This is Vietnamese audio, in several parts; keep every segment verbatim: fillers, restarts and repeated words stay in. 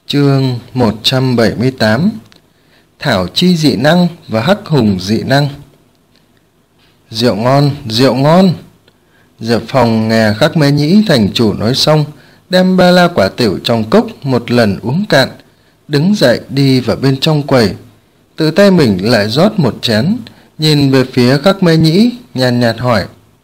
Chương một trăm bảy mươi tám. Thảo chi dị năng và hắc hùng dị năng. Rượu ngon, rượu ngon. Diệp Phong nghe Khắc Mễ Nhĩ thành chủ nói xong, đem ba la quả tiểu trong cốc một lần uống cạn, đứng dậy đi vào bên trong quầy, tự tay mình lại rót một chén, nhìn về phía Khắc Mễ Nhĩ, nhàn nhạt hỏi: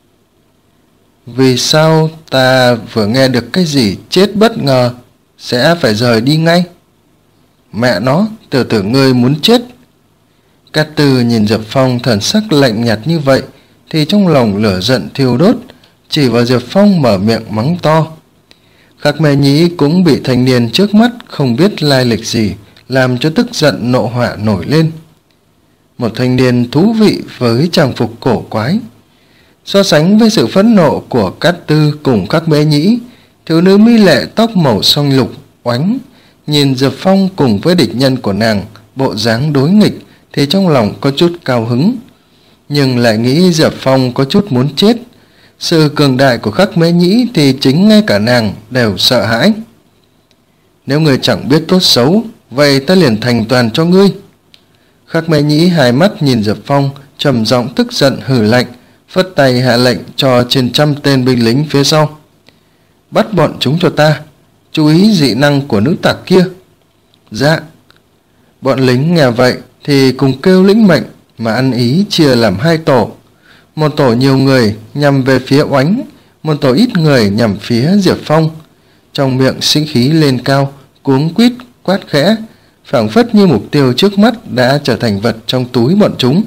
vì sao ta vừa nghe được cái gì chết bất ngờ sẽ phải rời đi ngay? Mẹ nó, tiểu tử ngươi muốn chết. Cát Tư nhìn Diệp Phong thần sắc lạnh nhạt như vậy thì trong lòng lửa giận thiêu đốt, chỉ vào Diệp Phong mở miệng mắng to. Khắc Mễ Nhĩ cũng bị thanh niên trước mắt không biết lai lịch gì làm cho tức giận nộ hỏa nổi lên. Một thanh niên thú vị với trang phục cổ quái. So sánh với sự phẫn nộ của Cát Tư cùng Khắc Mễ Nhĩ, thiếu nữ mỹ lệ tóc màu xanh lục oánh nhìn Diệp Phong cùng với địch nhân của nàng bộ dáng đối nghịch thì trong lòng có chút cao hứng, nhưng lại nghĩ Diệp Phong có chút muốn chết. Sự cường đại của Khắc Mễ Nhĩ thì chính ngay cả nàng đều sợ hãi. Nếu ngươi chẳng biết tốt xấu, vậy ta liền thành toàn cho ngươi. Khắc Mễ Nhĩ hai mắt nhìn Diệp Phong, trầm giọng tức giận hừ lạnh, phất tay hạ lệnh cho trên trăm tên binh lính phía sau: bắt bọn chúng cho ta, chú ý dị năng của nữ tặc kia. Dạ. Bọn lính nghe vậy thì cùng kêu lĩnh mệnh mà ăn ý chia làm hai tổ. Một tổ nhiều người nhằm về phía Oánh, một tổ ít người nhằm phía Diệp Phong. Trong miệng sinh khí lên cao, cuống quýt quát khẽ, phảng phất như mục tiêu trước mắt đã trở thành vật trong túi bọn chúng.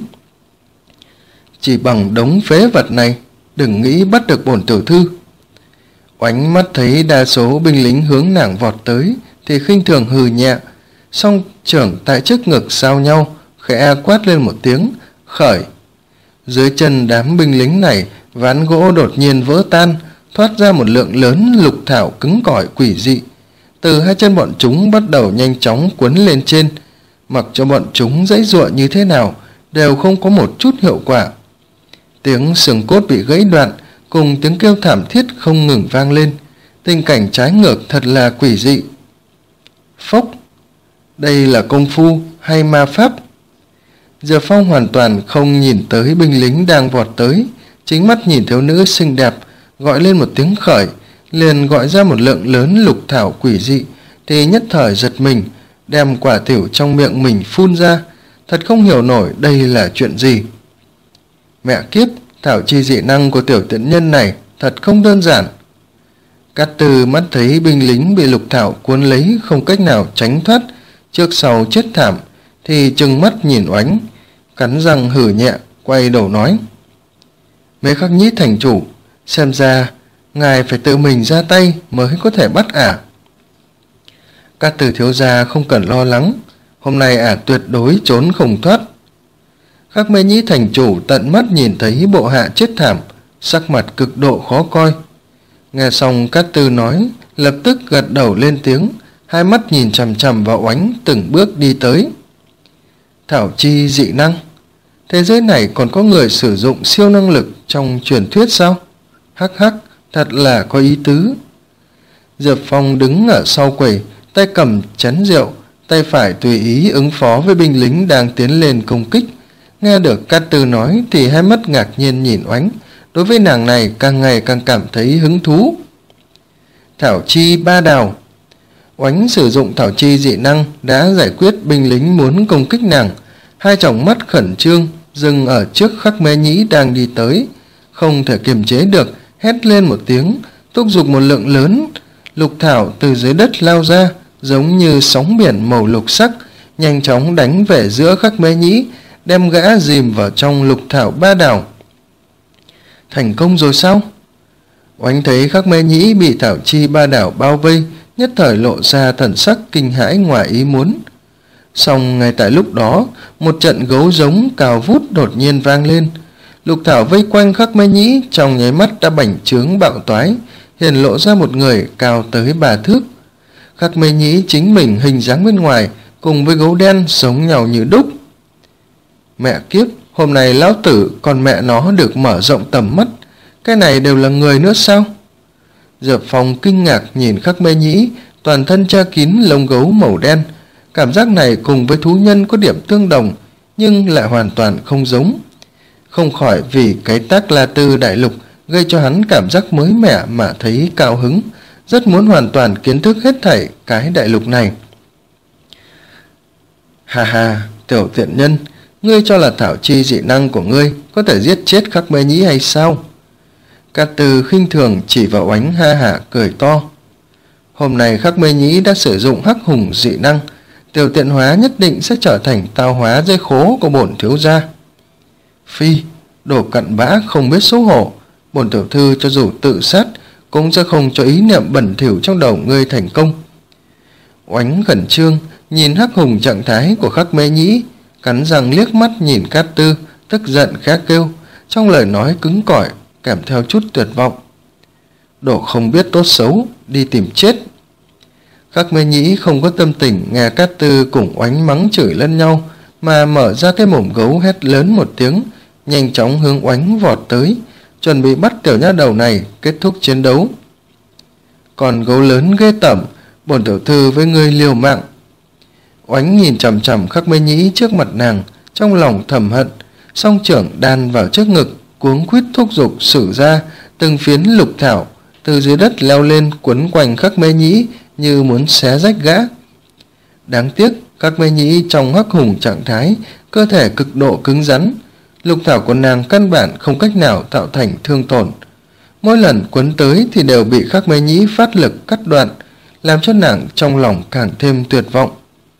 Chỉ bằng đống phế vật này, đừng nghĩ bắt được bổn tiểu thư. Oánh mắt thấy đa số binh lính hướng nàng vọt tới thì khinh thường hừ nhẹ, song trưởng tại trước ngực giao nhau, khẽ quát lên một tiếng, khởi. Dưới chân đám binh lính này, ván gỗ đột nhiên vỡ tan, thoát ra một lượng lớn lục thảo cứng cỏi quỷ dị. Từ hai chân bọn chúng bắt đầu nhanh chóng quấn lên trên, mặc cho bọn chúng giãy giụa như thế nào đều không có một chút hiệu quả. Tiếng xương cốt bị gãy đoạn cùng tiếng kêu thảm thiết không ngừng vang lên, tình cảnh trái ngược thật là quỷ dị. Phốc! Đây là công phu hay ma pháp? Diệp Phong hoàn toàn không nhìn tới binh lính đang vọt tới, chính mắt nhìn thiếu nữ xinh đẹp gọi lên một tiếng khởi, liền gọi ra một lượng lớn lục thảo quỷ dị, thì nhất thời giật mình, đem quả tiểu trong miệng mình phun ra, thật không hiểu nổi đây là chuyện gì. Mẹ kiếp, thảo chi dị năng của tiểu tiện nhân này thật không đơn giản. Cát Tư mắt thấy binh lính bị lục thảo cuốn lấy không cách nào tránh thoát, trước sau chết thảm, thì trừng mắt nhìn Oánh, cắn răng hử nhẹ, quay đầu nói: Mễ Khắc Nhĩ thành chủ, xem ra ngài phải tự mình ra tay mới có thể bắt ả. Cát Tư thiếu gia không cần lo lắng, hôm nay ả tuyệt đối trốn không thoát. Khắc Mễ Nhĩ thành chủ tận mắt nhìn thấy bộ hạ chết thảm, sắc mặt cực độ khó coi. Nghe xong Cát Tư nói, lập tức gật đầu lên tiếng, hai mắt nhìn chằm chằm vào Oánh, từng bước đi tới. Thảo chi dị năng? Thế giới này còn có người sử dụng siêu năng lực trong truyền thuyết sao? Hắc hắc, thật là có ý tứ. Diệp Phong đứng ở sau quầy, tay cầm chén rượu, tay phải tùy ý ứng phó với binh lính đang tiến lên công kích. Nghe được Cát Tư nói thì hai mắt ngạc nhiên nhìn Oánh, đối với nàng này càng ngày càng cảm thấy hứng thú. Thảo chi ba đào. Oánh sử dụng thảo chi dị năng đã giải quyết binh lính muốn công kích nàng, hai tròng mắt khẩn trương dừng ở trước Khắc Mễ Nhĩ đang đi tới, không thể kiềm chế được, hét lên một tiếng, thúc giục một lượng lớn lục thảo từ dưới đất lao ra, giống như sóng biển màu lục sắc, nhanh chóng đánh về giữa Khắc Mễ Nhĩ, đem gã dìm vào trong lục thảo ba đảo. Thành công rồi sao? Oánh thấy Khắc Mễ Nhĩ bị thảo chi ba đảo bao vây, nhất thời lộ ra thần sắc kinh hãi ngoài ý muốn. Song ngay tại lúc đó, một trận gấu giống cao vút đột nhiên vang lên. Lục thảo vây quanh Khắc Mễ Nhĩ trong nháy mắt đã bành trướng bạo toái, hiện lộ ra một người cao tới ba thước. Khắc Mễ Nhĩ chính mình hình dáng bên ngoài cùng với gấu đen giống nhau như đúc. Mẹ kiếp, hôm nay lão tử còn mẹ nó được mở rộng tầm mắt, cái này đều là người nữa sao? Diệp Phong kinh ngạc nhìn Khắc Mễ Nhĩ, toàn toàn thân che kín lông gấu màu đen. Cảm giác này cùng với thú nhân có điểm tương đồng, nhưng lại hoàn toàn không giống. Không khỏi vì cái tác La Tư đại lục gây cho hắn cảm giác mới mẻ mà thấy cao hứng, rất muốn hoàn toàn kiến thức hết thảy cái đại lục này. Hà hà, tiểu tiện nhân, ngươi cho là thảo chi dị năng của ngươi có thể giết chết Khắc Mê Nhĩ hay sao? Cát Tư khinh thường chỉ vào Oánh ha hả cười to. Hôm nay Khắc Mê Nhĩ đã sử dụng hắc hùng dị năng, tiểu tiện hóa nhất định sẽ trở thành tao hóa dây khố của bổn thiếu gia. Phi, đồ cặn bã không biết xấu hổ, bổn tiểu thư cho dù tự sát cũng sẽ không cho ý niệm bẩn thỉu trong đầu ngươi thành công. Oánh khẩn trương nhìn hắc hùng trạng thái của Khắc Mê Nhĩ, cắn răng liếc mắt nhìn Cát Tư, tức giận khẽ kêu, trong lời nói cứng cỏi kèm theo chút tuyệt vọng. Đồ không biết tốt xấu, đi tìm chết. Khắc Mê Nhĩ không có tâm tình nghe Cát Tư cùng Oánh mắng chửi lẫn nhau, mà mở ra cái mồm gấu hét lớn một tiếng, nhanh chóng hướng Oánh vọt tới, chuẩn bị bắt tiểu nha đầu này kết thúc chiến đấu. Còn gấu lớn ghê tởm, bổn tiểu thư với ngươi liều mạng. Oánh nhìn chằm chằm Khắc Mê Nhĩ trước mặt nàng, trong lòng thầm hận, song trưởng đan vào trước ngực, cuống quýt thúc giục sử ra từng phiến lục thảo từ dưới đất leo lên quấn quanh Khắc Mê Nhĩ như muốn xé rách gã. Đáng tiếc Khắc Mê Nhĩ trong hắc hùng trạng thái, cơ thể cực độ cứng rắn, lục thảo của nàng căn bản không cách nào tạo thành thương tổn. Mỗi lần quấn tới thì đều bị Khắc Mê Nhĩ phát lực cắt đoạn, làm cho nàng trong lòng càng thêm tuyệt vọng.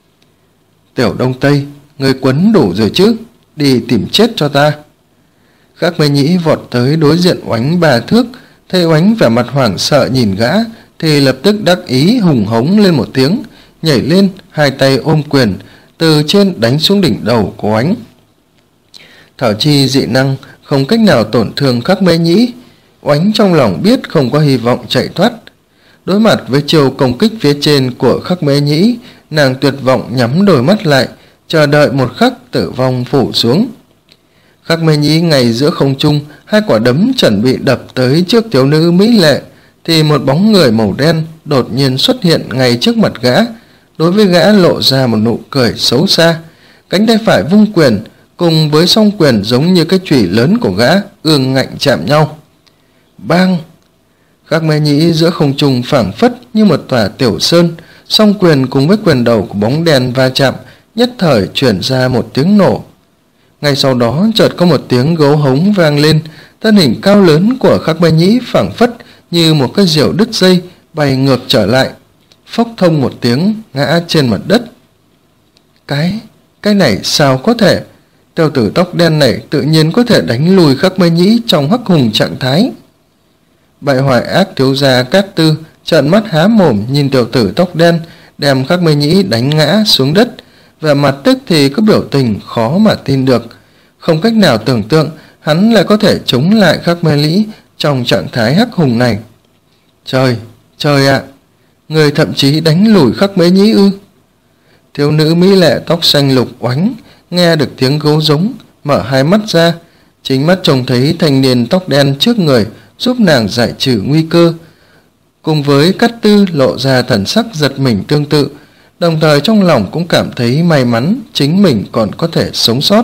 Tiểu Đông Tây, người quấn đủ rồi chứ, đi tìm chết cho ta. Khắc Mê Nhĩ vọt tới đối diện Oánh ba thước, thấy Oánh vẻ mặt hoảng sợ nhìn gã thì lập tức đắc ý hùng hống lên một tiếng, nhảy lên hai tay ôm quyền từ trên đánh xuống đỉnh đầu của Oánh. Thảo chi dị năng không cách nào tổn thương Khắc Mê Nhĩ, Oánh trong lòng biết không có hy vọng chạy thoát. Đối mặt với chiều công kích phía trên của Khắc Mê Nhĩ, nàng tuyệt vọng nhắm đôi mắt lại, chờ đợi một khắc tử vong phủ xuống. Khắc Mê Nhĩ ngay giữa không trung, hai quả đấm chuẩn bị đập tới trước thiếu nữ mỹ lệ, thì một bóng người màu đen đột nhiên xuất hiện ngay trước mặt gã, đối với gã lộ ra một nụ cười xấu xa, cánh tay phải vung quyền, cùng với song quyền giống như cái chùy lớn của gã ương ngạnh chạm nhau. Bang! Khắc Mê Nhĩ giữa không trung phảng phất như một tòa tiểu sơn, song quyền cùng với quyền đầu của bóng đen va chạm, nhất thời truyền ra một tiếng nổ. Ngay sau đó chợt có một tiếng gấu hống vang lên, thân hình cao lớn của Khắc Mê Nhĩ phảng phất như một cái diều đứt dây bay ngược trở lại, phốc thông một tiếng ngã trên mặt đất. Cái, cái này sao có thể? Tiểu tử tóc đen này tự nhiên có thể đánh lùi Khắc Mê Nhĩ trong hắc hùng trạng thái. Bại hoại ác thiếu gia Cát Tư trợn mắt há mồm nhìn tiểu tử tóc đen đem Khắc Mê Nhĩ đánh ngã xuống đất, và mặt tức thì có biểu tình khó mà tin được, không cách nào tưởng tượng hắn lại có thể chống lại Khắc Mê Nhĩ trong trạng thái hắc hùng này. Trời, trời ạ, người thậm chí đánh lùi Khắc Mê Nhĩ ư? Thiếu nữ mỹ lệ tóc xanh lục Oánh nghe được tiếng gấu giống, mở hai mắt ra, chính mắt trông thấy thanh niên tóc đen trước người giúp nàng giải trừ nguy cơ, cùng với Cát Tư lộ ra thần sắc giật mình tương tự, đồng thời trong lòng cũng cảm thấy may mắn chính mình còn có thể sống sót.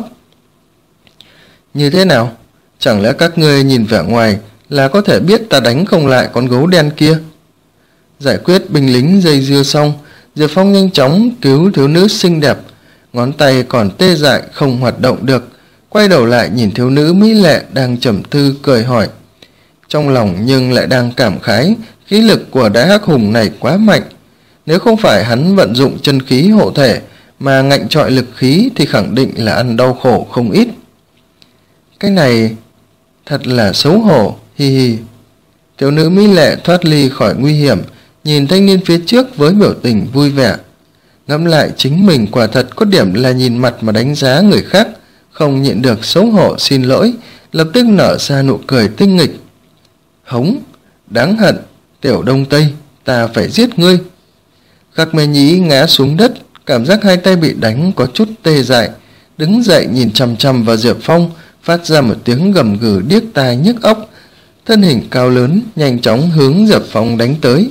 Như thế nào? Chẳng lẽ các ngươi nhìn vẻ ngoài là có thể biết ta đánh không lại con gấu đen kia? Giải quyết binh lính dây dưa xong, Diệp Phong nhanh chóng cứu thiếu nữ xinh đẹp, ngón tay còn tê dại không hoạt động được, quay đầu lại nhìn thiếu nữ mỹ lệ đang trầm tư cười hỏi. Trong lòng nhưng lại đang cảm khái khí lực của đại hắc hùng này quá mạnh, nếu không phải hắn vận dụng chân khí hộ thể mà ngạnh trọi lực khí thì khẳng định là ăn đau khổ không ít. Cái này thật là xấu hổ, hi hi. Thiếu nữ mỹ lệ thoát ly khỏi nguy hiểm, nhìn thanh niên phía trước với biểu tình vui vẻ. Ngẫm lại chính mình quả thật có điểm là nhìn mặt mà đánh giá người khác, không nhịn được xấu hổ xin lỗi, lập tức nở ra nụ cười tinh nghịch. Hống, đáng hận, tiểu Đông Tây, ta phải giết ngươi. Khắc Mê Nhĩ ngã xuống đất, cảm giác hai tay bị đánh có chút tê dại, đứng dậy nhìn chằm chằm vào Diệp Phong, phát ra một tiếng gầm gừ điếc tai nhức óc. Thân hình cao lớn nhanh chóng hướng Diệp Phong đánh tới,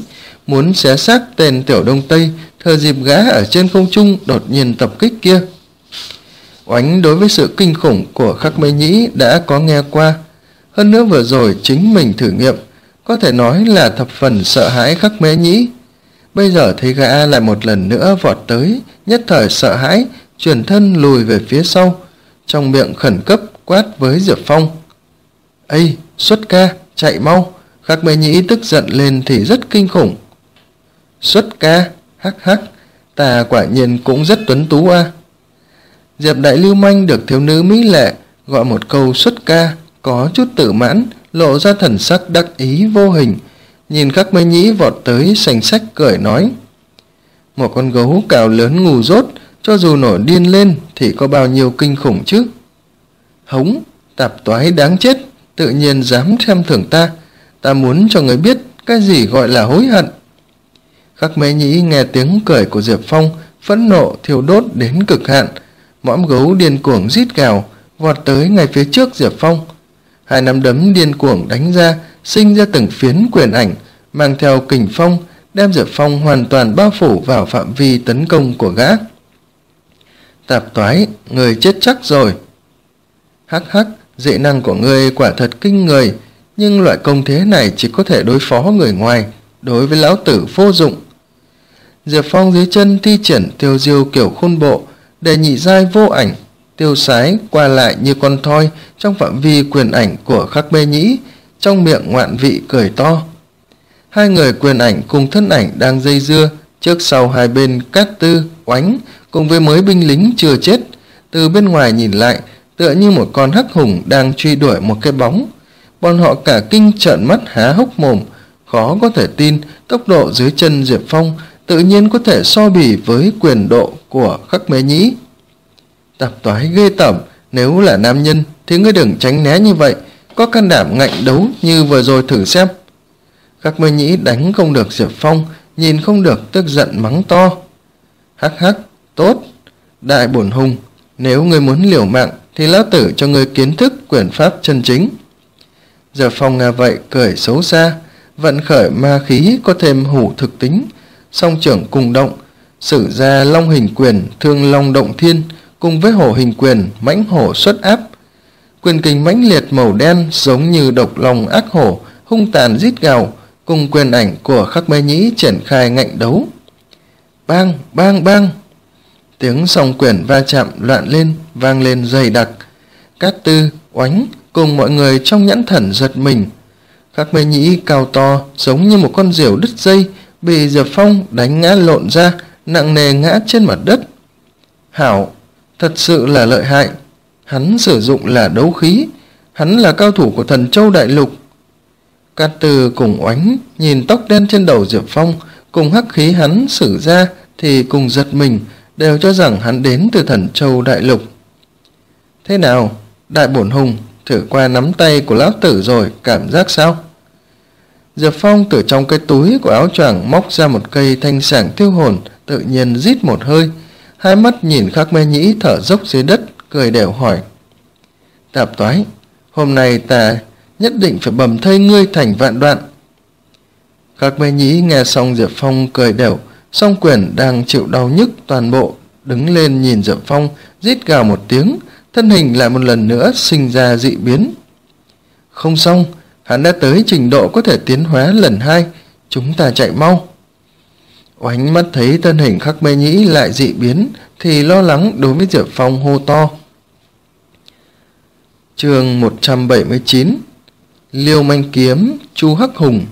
muốn xé xác tên Tiểu Đông Tây thừa dịp gã ở trên không trung đột nhiên tập kích kia. Oánh đối với sự kinh khủng của Khắc Mê Nhĩ đã có nghe qua, hơn nữa vừa rồi chính mình thử nghiệm, có thể nói là thập phần sợ hãi Khắc Mê Nhĩ. Bây giờ thấy gã lại một lần nữa vọt tới, nhất thời sợ hãi, chuyển thân lùi về phía sau, trong miệng khẩn cấp quát với Diệp Phong: "Ây, xuất ca, chạy mau!" Khắc Mê Nhĩ tức giận lên thì rất kinh khủng. "Xuất ca, hắc hắc, ta quả nhiên cũng rất tuấn tú a." Diệp đại lưu manh được thiếu nữ mỹ lệ gọi một câu xuất ca, có chút tự mãn, lộ ra thần sắc đắc ý vô hình, nhìn Khắc Mê Nhĩ vọt tới sành sách cười nói: "Một con gấu cào lớn ngu dốt, cho dù nổi điên lên thì có bao nhiêu kinh khủng chứ?" "Hống, tạp toái đáng chết, tự nhiên dám xem thường ta, ta muốn cho người biết cái gì gọi là hối hận." Khắc Mê Nhĩ nghe tiếng cười của Diệp Phong, phẫn nộ thiêu đốt đến cực hạn, mõm gấu điên cuồng rít gào, vọt tới ngay phía trước Diệp Phong. Hai nắm đấm điên cuồng đánh ra, sinh ra từng phiến quyền ảnh, mang theo kình phong, đem Diệp Phong hoàn toàn bao phủ vào phạm vi tấn công của gã. "Tạp toái, người chết chắc rồi." "Hắc hắc, dị năng của ngươi quả thật kinh người, nhưng loại công thế này chỉ có thể đối phó người ngoài, đối với lão tử vô dụng." Diệp Phong dưới chân thi triển tiêu diêu kiểu khôn bộ, để nhị giai vô ảnh tiêu sái qua lại như con thoi trong phạm vi quyền ảnh của Khắc Mê Nhĩ, trong miệng ngoạn vị cười to. Hai người quyền ảnh cùng thân ảnh đang dây dưa, trước sau hai bên Cát Tư, Oánh cùng với mới binh lính chưa chết, từ bên ngoài nhìn lại tựa như một con hắc hùng đang truy đuổi một cái bóng. Bọn họ cả kinh trợn mắt há hốc mồm, khó có thể tin tốc độ dưới chân Diệp Phong tự nhiên có thể so bì với quyền độ của Khắc Mê Nhĩ. "Tạp toái ghê tởm, nếu là nam nhân thì ngươi đừng tránh né như vậy, có can đảm ngạnh đấu như vừa rồi thử xem." Khắc Mê Nhĩ đánh không được Diệp Phong, nhìn không được tức giận mắng to: "Hắc hắc, tốt, đại bổn hùng, nếu ngươi muốn liều mạng thì lão tử cho ngươi kiến thức quyền pháp chân chính." Diệp Phong nghe vậy cười xấu xa, vận khởi ma khí có thêm hủ thực tính, song trưởng cùng động, sử ra long hình quyền thương long động thiên cùng với hổ hình quyền mãnh hổ xuất áp. Quyền kình mãnh liệt màu đen giống như độc long ác hổ, hung tàn rít gào, cùng quyền ảnh của Khắc Mê Nhĩ triển khai ngạnh đấu. Bang, bang, bang, tiếng song quyền va chạm loạn lên, vang lên dày đặc. Cát Tư, Oánh cùng mọi người trong nhãn thần giật mình. Khắc Mê Nhĩ cao to giống như một con diều đứt dây, bị Diệp Phong đánh ngã lộn ra, nặng nề ngã trên mặt đất. Hảo, thật sự là lợi hại, hắn sử dụng là đấu khí, hắn là cao thủ của Thần Châu Đại Lục. Cát Tư cùng Oánh nhìn tóc đen trên đầu Diệp Phong cùng hắc khí hắn sử ra thì cùng giật mình, đều cho rằng hắn đến từ Thần Châu Đại Lục. "Thế nào, đại bổn hùng, thử qua nắm tay của lão tử rồi, cảm giác sao?" Diệp Phong từ trong cái túi của áo choàng móc ra một cây thanh sảng tiêu hồn, tự nhiên rít một hơi, hai mắt nhìn Khắc Mê Nhĩ thở dốc dưới đất, cười đều hỏi: "Tạp toái, hôm nay ta nhất định phải bầm thây ngươi thành vạn đoạn." Khắc Mê Nhĩ nghe xong Diệp Phong cười đều, song quyền đang chịu đau nhức toàn bộ, đứng lên nhìn Diệp Phong, rít gào một tiếng, thân hình lại một lần nữa sinh ra dị biến. "Không xong, hắn đã tới trình độ có thể tiến hóa lần hai, chúng ta chạy mau." Oánh mắt thấy thân hình Khắc Mê Nhĩ lại dị biến thì lo lắng đối với Diệp Phong hô to. Chương một trăm bảy mươi chín, Liêu Manh Kiếm Chu Hắc Hùng.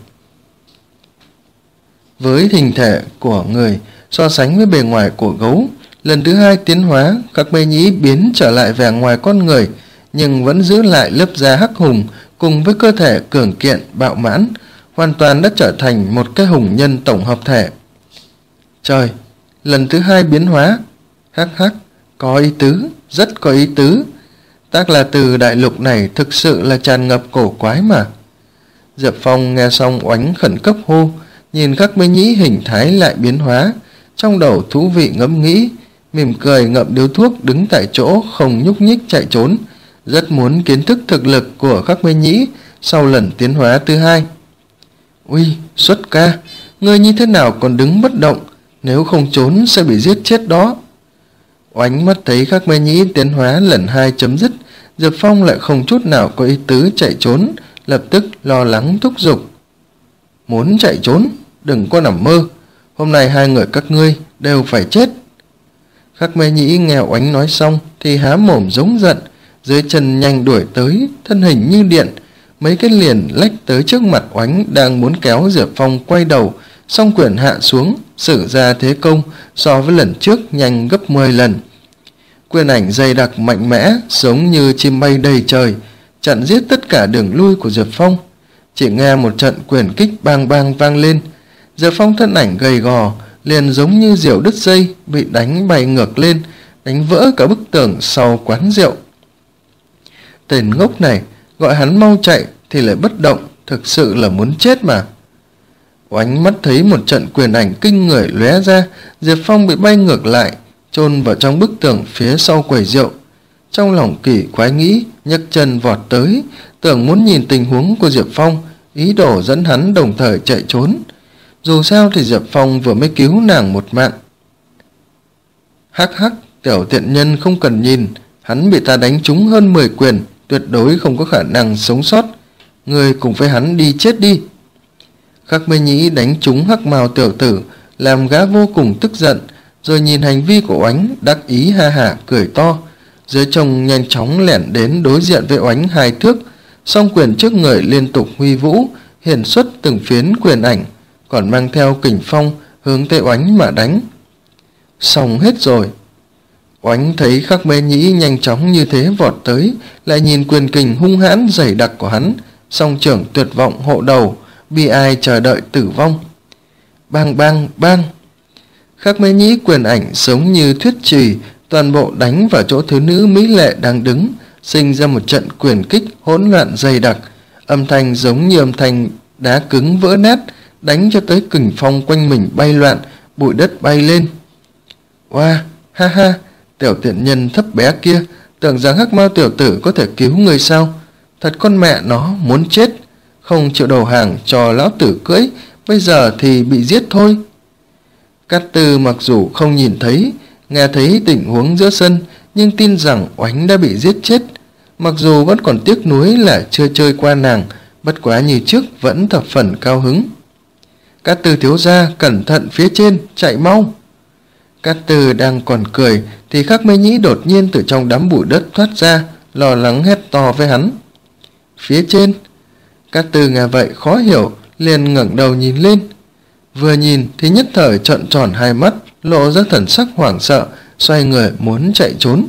Với hình thể của người so sánh với bề ngoài của gấu, lần thứ hai tiến hóa, Khắc Mê Nhĩ biến trở lại vẻ ngoài con người, nhưng vẫn giữ lại lớp da hắc hùng cùng với cơ thể cường kiện bạo mãn, hoàn toàn đã trở thành một cái hùng nhân tổng hợp thể. Trời, lần thứ hai biến hóa, hắc hắc, có ý tứ, rất có ý tứ. Tác là từ đại lục này thực sự là tràn ngập cổ quái mà. Diệp Phong nghe xong Oánh khẩn cấp hô, nhìn Khắc Mê Nhĩ hình thái lại biến hóa, trong đầu thú vị ngẫm nghĩ, mỉm cười ngậm điếu thuốc đứng tại chỗ không nhúc nhích chạy trốn, rất muốn kiến thức thực lực của Khắc Mê Nhĩ sau lần tiến hóa thứ hai. Uy, xuất ca, ngươi như thế nào còn đứng bất động, nếu không trốn sẽ bị giết chết đó. Oánh mắt thấy Khắc Mê Nhĩ tiến hóa lần hai chấm dứt, Diệp Phong lại không chút nào có ý tứ chạy trốn, lập tức lo lắng thúc giục. Muốn chạy trốn, đừng có nằm mơ, hôm nay hai người các ngươi đều phải chết. Khắc Mê Nhĩ nghe Oánh nói xong thì há mồm giống giận, dưới chân nhanh đuổi tới, thân hình như điện, mấy cái liền lách tới trước mặt Oánh đang muốn kéo Diệp Phong quay đầu, song quyền hạ xuống, sử ra thế công so với lần trước nhanh gấp mười lần. Quyền ảnh dày đặc mạnh mẽ, giống như chim bay đầy trời, chặn giết tất cả đường lui của Diệp Phong. Chỉ nghe một trận quyền kích bang bang vang lên, Diệp Phong thân ảnh gầy gò, liền giống như diều đứt dây, bị đánh bay ngược lên, đánh vỡ cả bức tường sau quán rượu. Tên ngốc này, gọi hắn mau chạy thì lại bất động, thực sự là muốn chết mà. Oánh mắt thấy một trận quyền ảnh kinh người lóe ra, Diệp Phong bị bay ngược lại, chôn vào trong bức tường phía sau quầy rượu. Trong lòng kỳ quái nghĩ, nhấc chân vọt tới, tưởng muốn nhìn tình huống của Diệp Phong, ý đồ dẫn hắn đồng thời chạy trốn. Dù sao thì Diệp Phong vừa mới cứu nàng một mạng. Hắc hắc, tiểu tiện nhân không cần nhìn, hắn bị ta đánh trúng hơn mười quyền, tuyệt đối không có khả năng sống sót. Người cùng với hắn đi chết đi. Khắc Mê Nhĩ đánh trúng hắc mào tiểu tử, làm gã vô cùng tức giận, rồi nhìn hành vi của Oánh, đắc ý ha hả cười to. Dưới trông nhanh chóng lẻn đến đối diện với Oánh hai thước, song quyền trước người liên tục huy vũ, hiển xuất từng phiến quyền ảnh, còn mang theo kình phong hướng tới Oánh mà đánh. Xong hết rồi. Oánh thấy Khắc Mê Nhĩ nhanh chóng như thế vọt tới, lại nhìn quyền kình hung hãn dày đặc của hắn, song trưởng tuyệt vọng hộ đầu, bi ai chờ đợi tử vong. Bang bang bang. Khắc Mê Nhĩ quyền ảnh giống như thuyết chùy, toàn bộ đánh vào chỗ thiếu nữ mỹ lệ đang đứng, sinh ra một trận quyền kích hỗn loạn dày đặc, âm thanh giống như âm thanh đá cứng vỡ nát, đánh cho tới kình phong quanh mình bay loạn, bụi đất bay lên. Oa, wow, ha ha, tiểu tiện nhân thấp bé kia, tưởng rằng hắc mao tiểu tử có thể cứu người sao? Thật con mẹ nó muốn chết, không chịu đầu hàng cho lão tử cưỡi, bây giờ thì bị giết thôi. Cát Tư mặc dù không nhìn thấy, nghe thấy tình huống giữa sân, nhưng tin rằng Oánh đã bị giết chết. Mặc dù vẫn còn tiếc nuối là chưa chơi qua nàng, bất quá như trước vẫn thập phần cao hứng. Cát Tư thiếu gia, cẩn thận phía trên, chạy mau. Cát Tư đang còn cười thì Khắc Mê Nhĩ đột nhiên từ trong đám bụi đất thoát ra, lo lắng hét to với hắn. Phía trên. Cát Tư nghe vậy khó hiểu, liền ngẩng đầu nhìn lên. Vừa nhìn thì nhất thời trợn tròn hai mắt, lộ ra thần sắc hoảng sợ, xoay người muốn chạy trốn.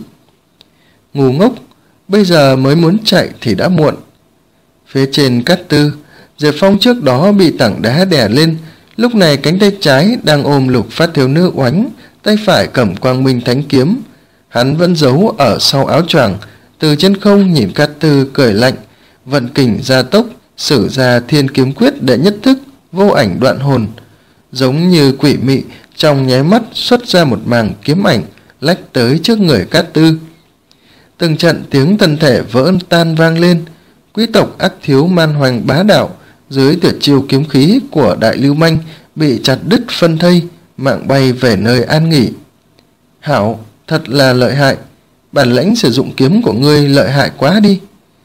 Ngu ngốc, bây giờ mới muốn chạy thì đã muộn. Phía trên Cát Tư, Diệp Phong trước đó bị tảng đá đè lên, lúc này cánh tay trái đang ôm Lục Phát thiếu nữ Oánh, tay phải cầm Quang Minh Thánh kiếm. Hắn vẫn giấu ở sau áo choàng, từ trên không nhìn Cát Tư cười lạnh, vận kình gia tốc, sử ra Thiên Kiếm Quyết đệ nhất thức, vô ảnh đoạn hồn. Giống như quỷ mị, trong nháy mắt xuất ra một màng kiếm ảnh, lách tới trước người Cát Tư. Từng trận tiếng thân thể vỡ tan vang lên, quý tộc ác thiếu man hoành bá đạo, dưới tuyệt chiêu kiếm khí của đại lưu manh bị chặt đứt phân thây, mạng bay về nơi an nghỉ. Hảo, thật là lợi hại, bản lĩnh sử dụng kiếm của ngươi lợi hại quá đi.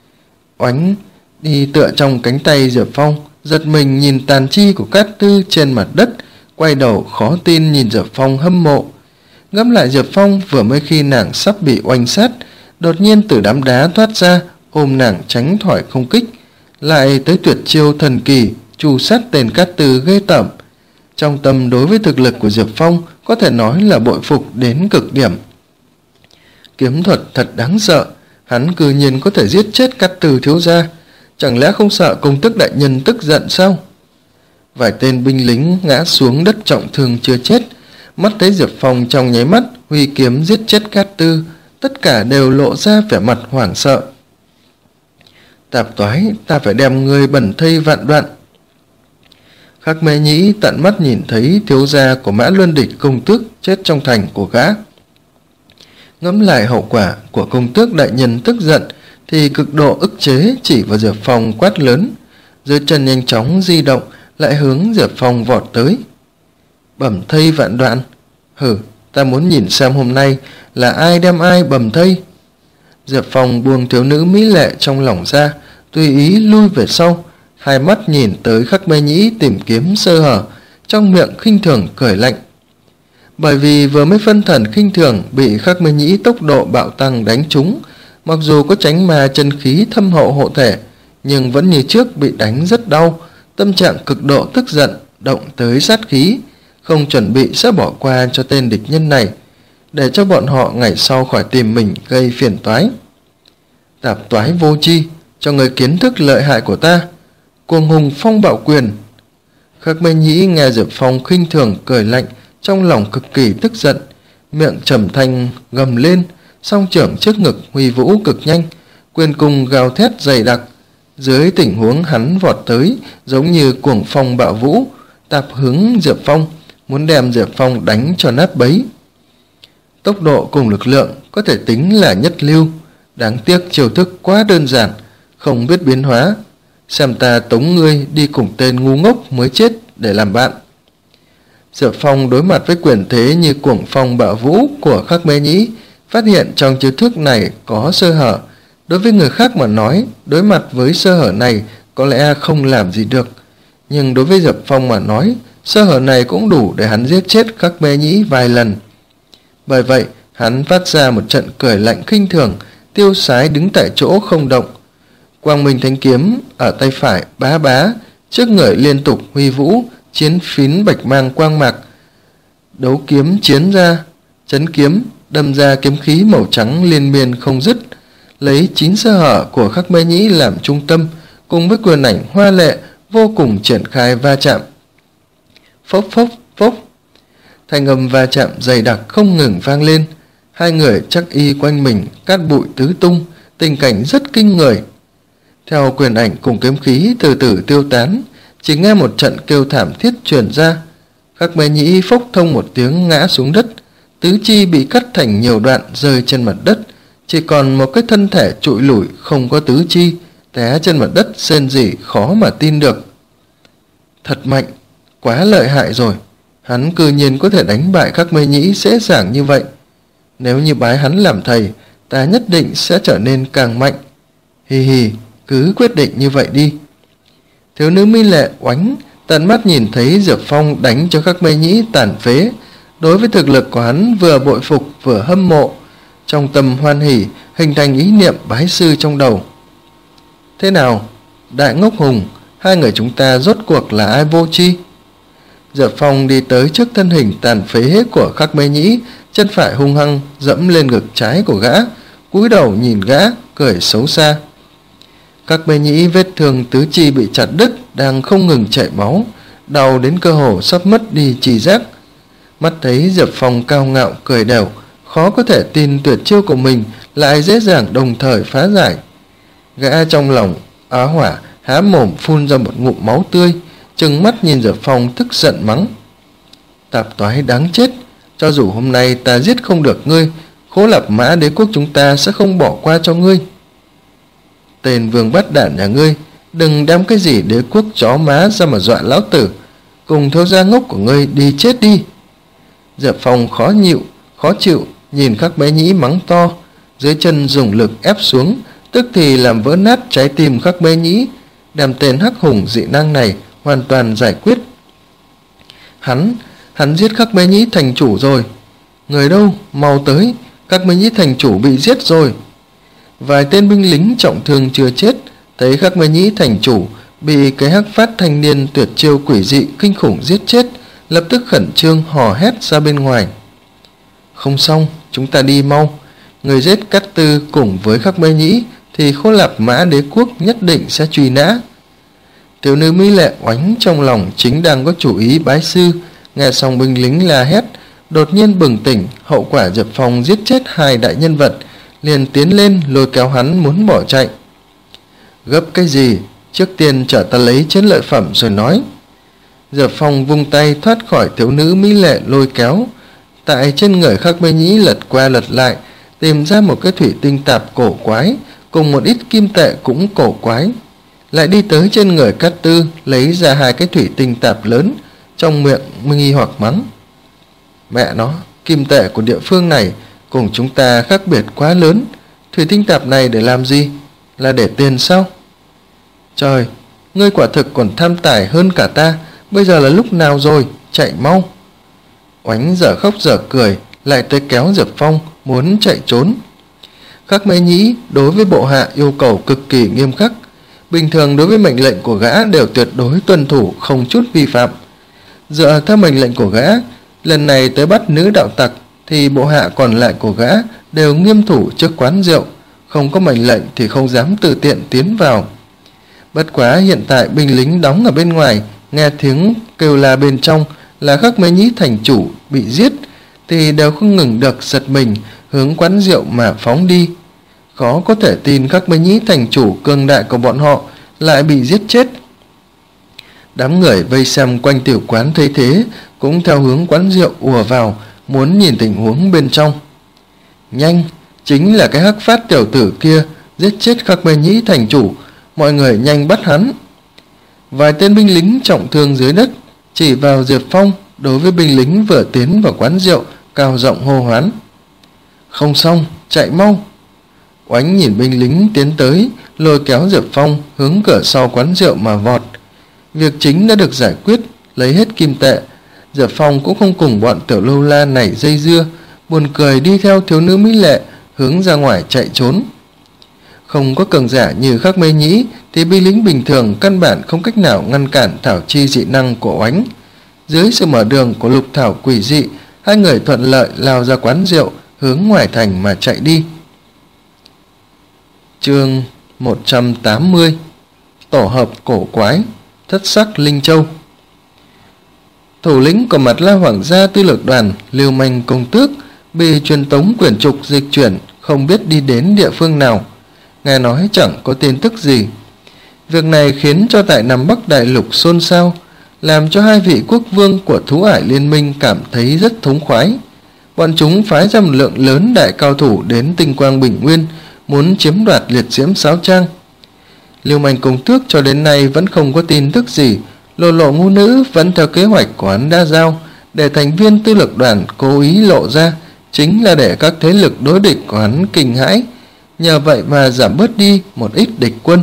Oánh đi tựa trong cánh tay Diệp Phong, giật mình nhìn tàn chi của Cát Tư trên mặt đất, quay đầu khó tin nhìn Diệp Phong hâm mộ. Ngẫm lại Diệp Phong vừa mới khi nàng sắp bị oanh sát, đột nhiên từ đám đá thoát ra, ôm nàng tránh khỏi không kích, lại tới tuyệt chiêu thần kỳ trù sát tên Cát Tư ghê tởm. Trong tâm đối với thực lực của Diệp Phong có thể nói là bội phục đến cực điểm. Kiếm thuật thật đáng sợ, hắn cư nhiên có thể giết chết Cát Tư thiếu gia, chẳng lẽ không sợ công tước đại nhân tức giận sao? Vài tên binh lính ngã xuống đất trọng thương chưa chết, mắt thấy Diệp Phong trong nháy mắt huy kiếm giết chết Cát Tư, tất cả đều lộ ra vẻ mặt hoảng sợ. Tạp toái, ta phải đem người bẩn thây vạn đoạn. Khắc Mê Nhĩ tận mắt nhìn thấy thiếu gia của Mã Luân Địch công tước chết trong thành của gã. Ngẫm lại hậu quả của công tước đại nhân tức giận thì cực độ ức chế, chỉ vào Diệp Phong quát lớn, dưới chân nhanh chóng di động, lại hướng Diệp Phong vọt tới. Bầm thây vạn đoạn, hừ, ta muốn nhìn xem hôm nay là ai đem ai bầm thây. Diệp Phong buông thiếu nữ mỹ lệ trong lòng ra, tùy ý lui về sau, hai mắt nhìn tới Khắc Mê Nhĩ tìm kiếm sơ hở, trong miệng khinh thường cười lạnh. Bởi vì vừa mới phân thần khinh thường bị Khắc Mê Nhĩ tốc độ bạo tăng đánh trúng, mặc dù có tránh ma chân khí thâm hậu hộ thể, nhưng vẫn như trước bị đánh rất đau, tâm trạng cực độ tức giận, động tới sát khí, không chuẩn bị sẽ bỏ qua cho tên địch nhân này, để cho bọn họ ngày sau khỏi tìm mình gây phiền toái. Tạp toái vô tri, cho người kiến thức lợi hại của ta. Cuồng hùng phong bạo quyền. Khắc Mê Nhĩ nghe Diệp Phong khinh thường cười lạnh, trong lòng cực kỳ tức giận, miệng trầm thanh gầm lên, song trưởng trước ngực huy vũ cực nhanh, quyền cùng gào thét dày đặc. Dưới tình huống hắn vọt tới giống như cuồng phong bạo vũ, tạp hướng Diệp Phong, muốn đem Diệp Phong đánh cho nát bấy. Tốc độ cùng lực lượng có thể tính là nhất lưu, đáng tiếc chiêu thức quá đơn giản, không biết biến hóa. Xem ta tống ngươi đi cùng tên ngu ngốc mới chết để làm bạn. Diệp Phong đối mặt với quyền thế như cuồng phong bạo vũ của Khắc Mê Nhĩ, phát hiện trong chiêu thức này có sơ hở. Đối với người khác mà nói, đối mặt với sơ hở này có lẽ không làm gì được, nhưng đối với Diệp Phong mà nói, sơ hở này cũng đủ để hắn giết chết Khắc Mê Nhĩ vài lần. Bởi vậy, hắn phát ra một trận cười lạnh khinh thường, tiêu sái đứng tại chỗ không động. Quang Minh Thánh Kiếm ở tay phải bá bá, trước người liên tục huy vũ, chiến phín bạch mang quang mạc. Đấu kiếm chiến ra, chấn kiếm, đâm ra kiếm khí màu trắng liên miên không dứt, lấy chín sơ hở của Khắc Mê Nhĩ làm trung tâm, cùng với quyền ảnh hoa lệ vô cùng triển khai va chạm. Phốc phốc phốc, thanh âm va chạm dày đặc không ngừng vang lên, hai người chắc y quanh mình cát bụi tứ tung, tình cảnh rất kinh người. Theo quyền ảnh cùng kiếm khí từ từ tiêu tán, chỉ nghe một trận kêu thảm thiết truyền ra. Khắc Mê Nhĩ phốc thông một tiếng ngã xuống đất, tứ chi bị cắt thành nhiều đoạn rơi trên mặt đất, chỉ còn một cái thân thể trụi lủi không có tứ chi, té trên mặt đất rên rỉ khó mà tin được. Thật mạnh, quá lợi hại rồi, hắn cư nhiên có thể đánh bại Khắc Mê Nhĩ dễ dàng như vậy. Nếu như bái hắn làm thầy, ta nhất định sẽ trở nên càng mạnh. Hì hì, cứ quyết định như vậy đi. Thiếu nữ mỹ lệ oánh tận mắt nhìn thấy Diệp Phong đánh cho Khắc Mê Nhĩ tàn phế, đối với thực lực của hắn vừa bội phục vừa hâm mộ, trong tâm hoan hỉ hình thành ý niệm bái sư trong đầu. Thế nào, Đại Ngốc Hùng, hai người chúng ta rốt cuộc là ai vô tri? Diệp Phong đi tới trước thân hình tàn phế của Khắc Mê Nhĩ, chân phải hung hăng dẫm lên ngực trái của gã, cúi đầu nhìn gã cười xấu xa. Khắc Mê Nhĩ vết thương tứ chi bị chặt đứt, đang không ngừng chảy máu, đau đến cơ hồ sắp mất đi tri giác. Mắt thấy Diệp Phong cao ngạo cười đều, khó có thể tin tuyệt chiêu của mình lại dễ dàng đồng thời phá giải. Gã trong lòng á hỏa há mồm phun ra một ngụm máu tươi, trừng mắt nhìn Diệp Phong tức giận mắng. Tạp toái đáng chết, cho dù hôm nay ta giết không được ngươi, Khố Lạp Mã Đế quốc chúng ta sẽ không bỏ qua cho ngươi. Tên vương bắt đản nhà ngươi, đừng đem cái gì đế quốc chó má ra mà dọa lão tử, cùng thiếu gia ngốc của ngươi đi chết đi. Diệp Phong khó nhịu, khó chịu nhìn Khắc Mê Nhĩ mắng to, dưới chân dùng lực ép xuống, tức thì làm vỡ nát trái tim Khắc Mê Nhĩ, đem tên hắc hùng dị năng này hoàn toàn giải quyết. Hắn, hắn giết Khắc Mê Nhĩ thành chủ rồi. Người đâu, mau tới, Khắc Mê Nhĩ thành chủ bị giết rồi. Vài tên binh lính trọng thương chưa chết, thấy Khắc Mê Nhĩ thành chủ bị cái hắc phát thanh niên tuyệt chiêu quỷ dị kinh khủng giết chết, lập tức khẩn trương hò hét ra bên ngoài. Không xong, chúng ta đi mau. Người giết Cát Tư cùng với Khắc Mê Nhĩ thì Khố Lạp Mã Đế quốc nhất định sẽ truy nã. Thiếu nữ mỹ lệ oánh trong lòng chính đang có chủ ý bái sư, nghe xong binh lính la hét, đột nhiên bừng tỉnh hậu quả Diệp Phong giết chết hai đại nhân vật, liền tiến lên lôi kéo hắn muốn bỏ chạy. Gấp cái gì, trước tiên chở ta lấy chiến lợi phẩm rồi nói. Diệp Phong vung tay thoát khỏi thiếu nữ mỹ lệ lôi kéo, tại trên người Khắc Mê Nhĩ lật qua lật lại, tìm ra một cái thủy tinh tạp cổ quái cùng một ít kim tệ cũng cổ quái. lại đi tới trên người Cát Tư, lấy ra hai cái thủy tinh tạp lớn, trong miệng nghi hoặc mắng: mẹ nó, kim tệ của địa phương này cùng chúng ta khác biệt quá lớn. Thủy tinh tạp này để làm gì? Là để tiền sao? Trời, ngươi quả thực còn tham tài hơn cả ta. Bây giờ là lúc nào rồi? Chạy mau! Oánh dở khóc dở cười, lại tới kéo Diệp Phong, muốn chạy trốn. Khắc Mễ Nhĩ đối với bộ hạ yêu cầu cực kỳ nghiêm khắc. Bình thường đối với mệnh lệnh của gã đều tuyệt đối tuân thủ, không chút vi phạm. Dựa theo mệnh lệnh của gã, lần này tới bắt nữ đạo tặc thì bộ hạ còn lại của gã đều nghiêm thủ trước quán rượu, không có mệnh lệnh thì không dám tự tiện tiến vào. Bất quá hiện tại binh lính đóng ở bên ngoài nghe tiếng kêu la bên trong là Khắc Mễ Nhĩ thành chủ bị giết thì đều không ngừng được giật mình, hướng quán rượu mà phóng đi. Khó có thể tin Khắc Mễ Nhĩ thành chủ cường đại của bọn họ lại bị giết chết. Đám người vây xem quanh tiểu quán thấy thế cũng theo hướng quán rượu ùa vào, muốn nhìn tình huống bên trong. Nhanh, chính là cái Hắc Phát tiểu tử kia giết chết Khắc Mễ Nhĩ thành chủ, mọi người nhanh bắt hắn. Vài tên binh lính trọng thương dưới đất chỉ vào Diệp Phong, đối với binh lính vừa tiến vào quán rượu cao giọng hô hoán: không xong, chạy mau! Oánh nhìn binh lính tiến tới, lôi kéo Diệp Phong hướng cửa sau quán rượu mà vọt. Việc chính đã được giải quyết, lấy hết kim tệ. Diệp Phong cũng không cùng bọn tiểu lâu la này dây dưa, buồn cười đi theo thiếu nữ mỹ lệ hướng ra ngoài chạy trốn. Không có cường giả như Khắc Mễ Nhĩ thì binh lính bình thường căn bản không cách nào ngăn cản thảo chi dị năng của Oánh. Dưới sự mở đường của lục thảo quỷ dị, hai người thuận lợi lao ra quán rượu, hướng ngoài thành mà chạy đi. Chương một trăm tám mươi: Tổ hợp cổ quái, thất sắc linh châu. Thủ lĩnh của Mạt La Hoàng gia Tư Lược đoàn Lưu Manh Công Tước bị truyền tống quyển trục dịch chuyển, không biết đi đến địa phương nào. Nghe nói chẳng có tin tức gì. Việc này khiến cho tại Nam Bắc Đại Lục xôn xao, làm cho hai vị quốc vương của Thú Ải Liên Minh cảm thấy rất thống khoái. Bọn chúng phái ra một lượng lớn đại cao thủ đến Tinh Quang Bình Nguyên, muốn chiếm đoạt liệt diễm sáo trang. Lưu Manh Công Tước cho đến nay vẫn không có tin tức gì. Lộ Lộ ngu nữ vẫn theo kế hoạch của hắn đã giao, để thành viên Tư Lược đoàn cố ý lộ ra, chính là để các thế lực đối địch của hắn kinh hãi, nhờ vậy mà giảm bớt đi một ít địch quân.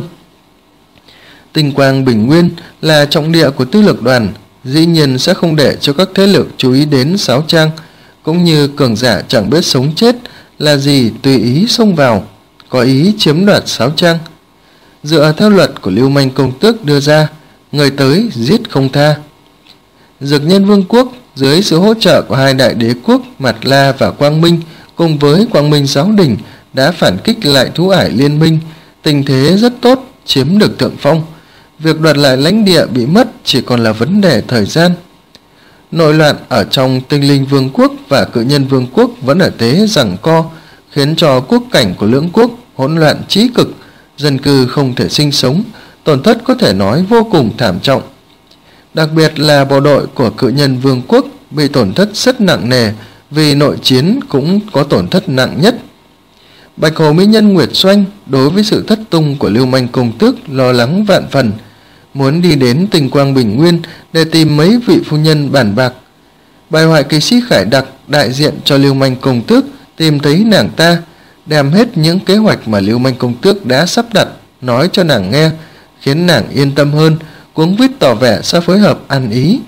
Tinh Quang Bình Nguyên là trọng địa của Tư Lược đoàn, dĩ nhiên sẽ không để cho các thế lực chú ý đến sáo trang, cũng như cường giả chẳng biết sống chết là gì tùy ý xông vào, có ý chiếm đoạt sáo trang. Dựa theo luật của Lưu Manh Công Tước đưa ra, người tới giết không tha. Dược Nhân Vương quốc dưới sự hỗ trợ của hai đại đế quốc Mạt La và Quang Minh cùng với Quang Minh Giáo Đình đã phản kích lại Thú Ải Liên Minh, tình thế rất tốt, chiếm được thượng phong. Việc đoạt lại lãnh địa bị mất chỉ còn là vấn đề thời gian. Nội loạn ở trong Tinh Linh Vương quốc và Cự Nhân Vương quốc vẫn ở thế giằng co, khiến cho quốc cảnh của lưỡng quốc hỗn loạn chí cực, dân cư không thể sinh sống, tổn thất có thể nói vô cùng thảm trọng. Đặc biệt là bộ đội của Cự Nhân Vương quốc bị tổn thất rất nặng nề, vì nội chiến cũng có tổn thất nặng nhất. Bạch Hồ Mỹ Nhân Nguyệt Doanh đối với sự thất tung của Lưu Manh Công Tước lo lắng vạn phần, muốn đi đến Tinh Quang Bình Nguyên để tìm mấy vị phu nhân bàn bạc. Bài hoại kỳ sĩ Khải Đặc đại diện cho Lưu Manh Công Tước tìm thấy nàng ta, đem hết những kế hoạch mà Lưu Manh Công Tước đã sắp đặt nói cho nàng nghe, khiến nàng yên tâm hơn, cuống quýt tỏ vẻ sẽ phối hợp ăn ý.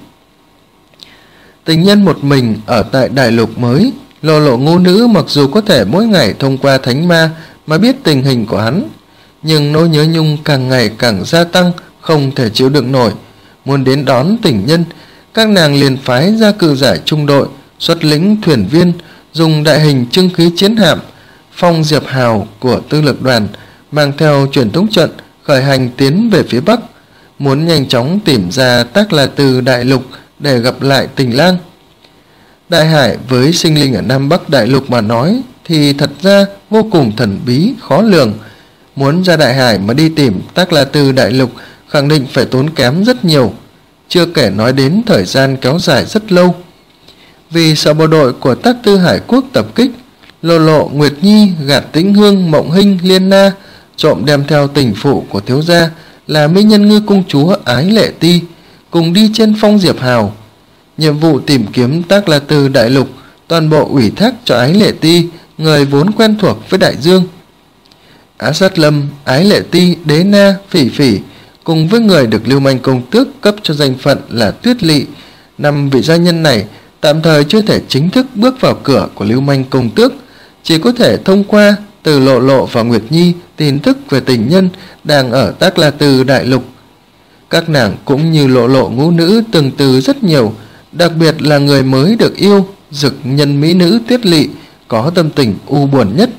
Tình nhân một mình ở tại đại lục mới, Lộ Lộ ngu nữ mặc dù có thể mỗi ngày thông qua thánh ma mà biết tình hình của hắn, nhưng nỗi nhớ nhung càng ngày càng gia tăng, không thể chịu đựng nổi. Muốn đến đón tình nhân, các nàng liền phái ra cự giải trung đội, xuất lĩnh thuyền viên, dùng đại hình trưng khí chiến hạm Phong Diệp Hào của Tư Lược đoàn, mang theo truyền tống trận khởi hành tiến về phía Bắc, muốn nhanh chóng tìm ra Tác La Tư đại lục để gặp lại Tình Lang. Đại hải với sinh linh ở Nam Bắc đại lục mà nói thì thật ra vô cùng thần bí, khó lường. Muốn ra đại hải mà đi tìm Tác La Tư đại lục khẳng định phải tốn kém rất nhiều, chưa kể nói đến thời gian kéo dài rất lâu. Vì sợ bộ đội của Tác Tư Hải quốc tập kích, Lộ Lộ, Nguyệt Nhi gạt Tĩnh Hương, Mộng Hinh, Liên Na trộm đem theo tình phụ của thiếu gia là mỹ nhân ngư công chúa Ái Lệ Ti, cùng đi trên phong diệp hào. Nhiệm vụ tìm kiếm Tác La Tư đại lục toàn bộ ủy thác cho Ái Lệ Ti, người vốn quen thuộc với đại dương. Á Sát Lâm, Ái Lệ Ti, Đế Na, Phỉ Phỉ cùng với người được Lưu Manh công tước cấp cho danh phận là Tuyết Lị, năm vị gia nhân này tạm thời chưa thể chính thức bước vào cửa của Lưu Manh công tước, chỉ có thể thông qua từ Lộ Lộ và Nguyệt Nhi tin tức về tình nhân đang ở Tác La Tư đại lục. Các nàng cũng như Lộ Lộ ngũ nữ từng từ rất nhiều, đặc biệt là người mới được yêu, dực nhân mỹ nữ Tuyết Lị có tâm tình u buồn nhất.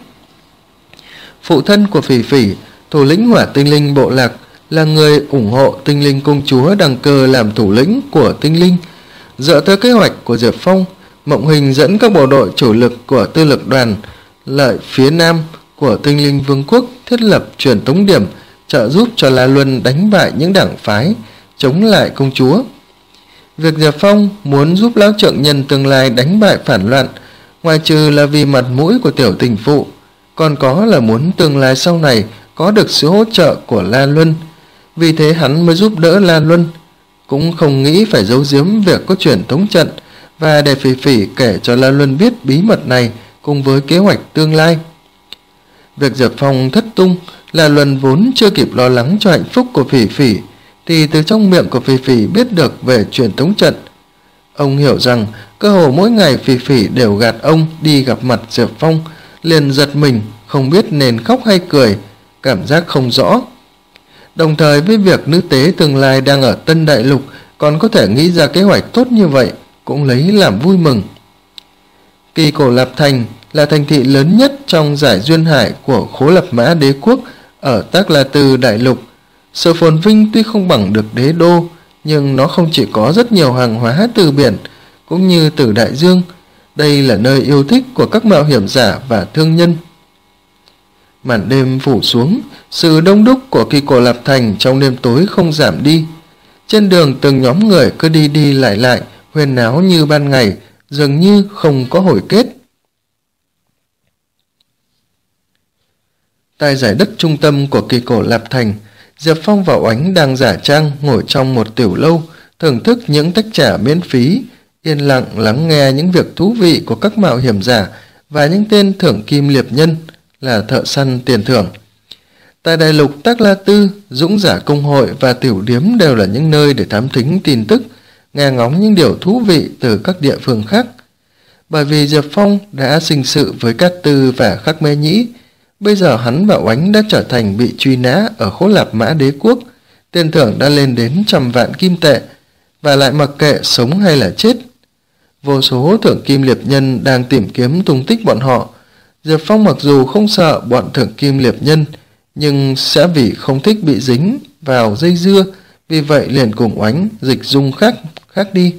Phụ thân của Phỉ Phỉ, thủ lĩnh Hỏa Tinh Linh bộ lạc, là người ủng hộ Tinh Linh công chúa Đằng Cơ làm thủ lĩnh của Tinh Linh. Dựa theo kế hoạch của Diệp Phong, Mộng Hình dẫn các bộ đội chủ lực của tư lực đoàn lợi phía nam của Tinh Linh Vương quốc thiết lập truyền tống điểm, trợ giúp cho La Luân đánh bại những đảng phái chống lại công chúa. Việc Diệp Phong muốn giúp lão trượng nhân tương lai đánh bại phản loạn, ngoài trừ là vì mặt mũi của tiểu tình phụ, còn có là muốn tương lai sau này có được sự hỗ trợ của La Luân. Vì thế hắn mới giúp đỡ La Luân, cũng không nghĩ phải giấu giếm việc có truyền tống trận, và để Phỉ Phỉ kể cho La Luân biết bí mật này cùng với kế hoạch tương lai. Việc Diệp Phong thất tung, La Luân vốn chưa kịp lo lắng cho hạnh phúc của Phỉ Phỉ, thì từ trong miệng của Phỉ Phỉ biết được về truyền tống trận. Ông hiểu rằng cơ hồ mỗi ngày Phỉ Phỉ đều gạt ông đi gặp mặt Diệp Phong, liền giật mình, không biết nên khóc hay cười, cảm giác không rõ. Đồng thời với việc nữ tế tương lai đang ở Tân Đại Lục còn có thể nghĩ ra kế hoạch tốt như vậy, cũng lấy làm vui mừng. Kỳ Cổ Lạp Thành là thành thị lớn nhất trong giải duyên hải của Khố Lập Mã Đế quốc ở Tác La Tư đại lục. Sự phồn vinh tuy không bằng được đế đô, nhưng nó không chỉ có rất nhiều hàng hóa từ biển cũng như từ đại dương. Đây là nơi yêu thích của các mạo hiểm giả và thương nhân. Màn đêm phủ xuống, sự đông đúc của Kỳ Cổ Lạp Thành trong đêm tối không giảm đi. Trên đường từng nhóm người cứ đi đi lại lại, huyên náo như ban ngày, dường như không có hồi kết. Tại giải đất trung tâm của Kỳ Cổ Lạp Thành, Diệp Phong và Oánh đang giả trang ngồi trong một tiểu lâu, thưởng thức những tách trà miễn phí, yên lặng lắng nghe những việc thú vị của các mạo hiểm giả và những tên thưởng kim liệp nhân là thợ săn tiền thưởng. Tại đại lục Tác La Tư, dũng giả công hội và tiểu điếm đều là những nơi để thám thính tin tức, nghe ngóng những điều thú vị từ các địa phương khác. Bởi vì Diệp Phong đã sinh sự với Cát Tư và Khắc Mê Nhĩ, bây giờ hắn và Oánh đã trở thành bị truy nã ở Khố Lạp Mã Đế quốc, tiền thưởng đã lên đến trăm vạn kim tệ, và lại mặc kệ sống hay là chết. Vô số thưởng kim liệp nhân đang tìm kiếm tung tích bọn họ. Diệp Phong mặc dù không sợ bọn thưởng kim liệp nhân, nhưng sẽ vì không thích bị dính vào dây dưa, vì vậy liền cùng Oánh dịch dung khác khác đi.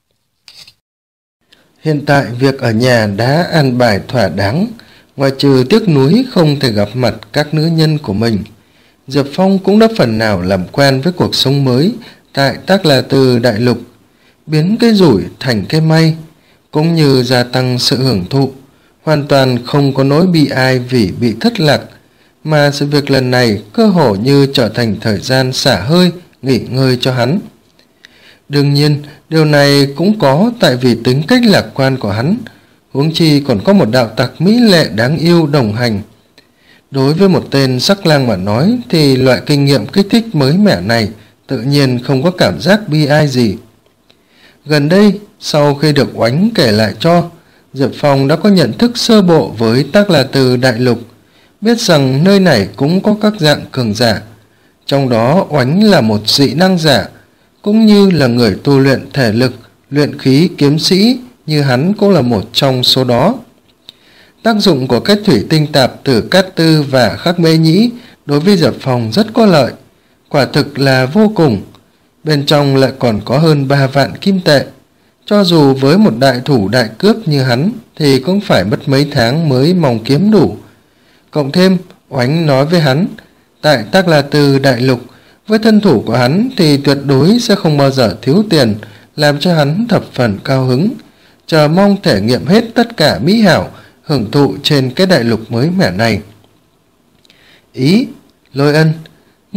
Hiện tại việc ở nhà đã an bài thỏa đáng, ngoài trừ tiếc nuối không thể gặp mặt các nữ nhân của mình. Diệp Phong cũng đã phần nào làm quen với cuộc sống mới tại Tác La Tư đại lục, biến cái rủi thành cái may, cũng như gia tăng sự hưởng thụ, hoàn toàn không có nỗi bi ai vì bị thất lạc, mà sự việc lần này cơ hồ như trở thành thời gian xả hơi, nghỉ ngơi cho hắn. Đương nhiên, điều này cũng có tại vì tính cách lạc quan của hắn, huống chi còn có một đạo tặc mỹ lệ đáng yêu đồng hành. Đối với một tên sắc lang mà nói thì loại kinh nghiệm kích thích mới mẻ này tự nhiên không có cảm giác bi ai gì. Gần đây, sau khi được Oánh kể lại cho, Diệp Phong đã có nhận thức sơ bộ với Tác La Tư đại lục, biết rằng nơi này cũng có các dạng cường giả. Trong đó Oánh là một dị năng giả, cũng như là người tu luyện thể lực, luyện khí kiếm sĩ, như hắn cũng là một trong số đó. Tác dụng của kết thủy tinh tạp từ Cát Tư và Khắc Mê Nhĩ đối với Diệp Phong rất có lợi, quả thực là vô cùng. Bên trong lại còn có hơn ba vạn kim tệ. Cho dù với một đại thủ đại cướp như hắn thì cũng phải mất mấy tháng mới mong kiếm đủ. Cộng thêm, Oánh nói với hắn, tại Tác La Tư đại lục, với thân thủ của hắn thì tuyệt đối sẽ không bao giờ thiếu tiền, làm cho hắn thập phần cao hứng, chờ mong thể nghiệm hết tất cả mỹ hảo, hưởng thụ trên cái đại lục mới mẻ này. Ý, Lôi Ân,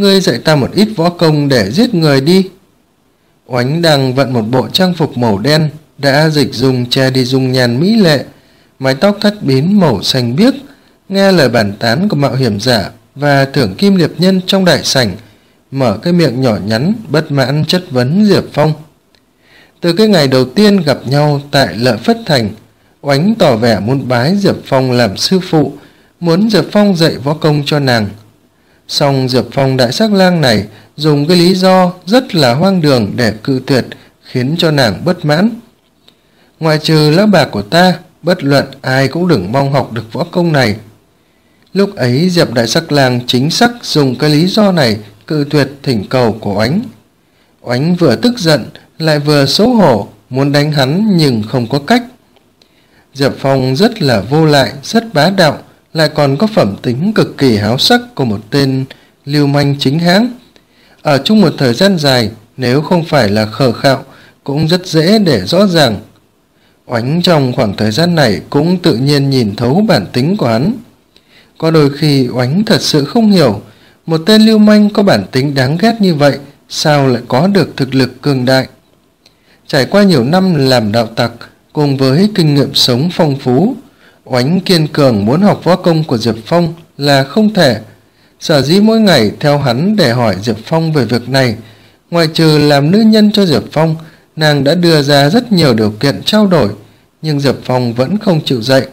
ngươi dạy ta một ít võ công để giết người đi. Oánh đang vận một bộ trang phục màu đen, đã dịch dùng che đi dung nhan mỹ lệ, mái tóc thắt bím màu xanh biếc, nghe lời bàn tán của mạo hiểm giả và thưởng kim liệp nhân trong đại sảnh, mở cái miệng nhỏ nhắn bất mãn chất vấn Diệp Phong. Từ cái ngày đầu tiên gặp nhau tại Lợi Phất Thành, Oánh tỏ vẻ muốn bái Diệp Phong làm sư phụ, muốn Diệp Phong dạy võ công cho nàng. Song Diệp Phong đại sắc lang này dùng cái lý do rất là hoang đường để cự tuyệt, khiến cho nàng bất mãn. Ngoại trừ lão bà của ta, bất luận ai cũng đừng mong học được võ công này. Lúc ấy Diệp đại sắc lang chính xác dùng cái lý do này cự tuyệt thỉnh cầu của Oánh. Oánh vừa tức giận lại vừa xấu hổ, muốn đánh hắn nhưng không có cách. Diệp Phong rất là vô lại, rất bá đạo, lại còn có phẩm tính cực kỳ háo sắc của một tên lưu manh chính hãng. Ở chung một thời gian dài, nếu không phải là khờ khạo, cũng rất dễ để rõ ràng. Oánh trong khoảng thời gian này cũng tự nhiên nhìn thấu bản tính của hắn. Có đôi khi Oánh thật sự không hiểu, một tên lưu manh có bản tính đáng ghét như vậy, sao lại có được thực lực cường đại. Trải qua nhiều năm làm đạo tặc, cùng với kinh nghiệm sống phong phú, Oánh kiên cường muốn học võ công của Diệp Phong là không thể. Sở dĩ mỗi ngày theo hắn để hỏi Diệp Phong về việc này, ngoài trừ làm nữ nhân cho Diệp Phong, nàng đã đưa ra rất nhiều điều kiện trao đổi, nhưng Diệp Phong vẫn không chịu dạy.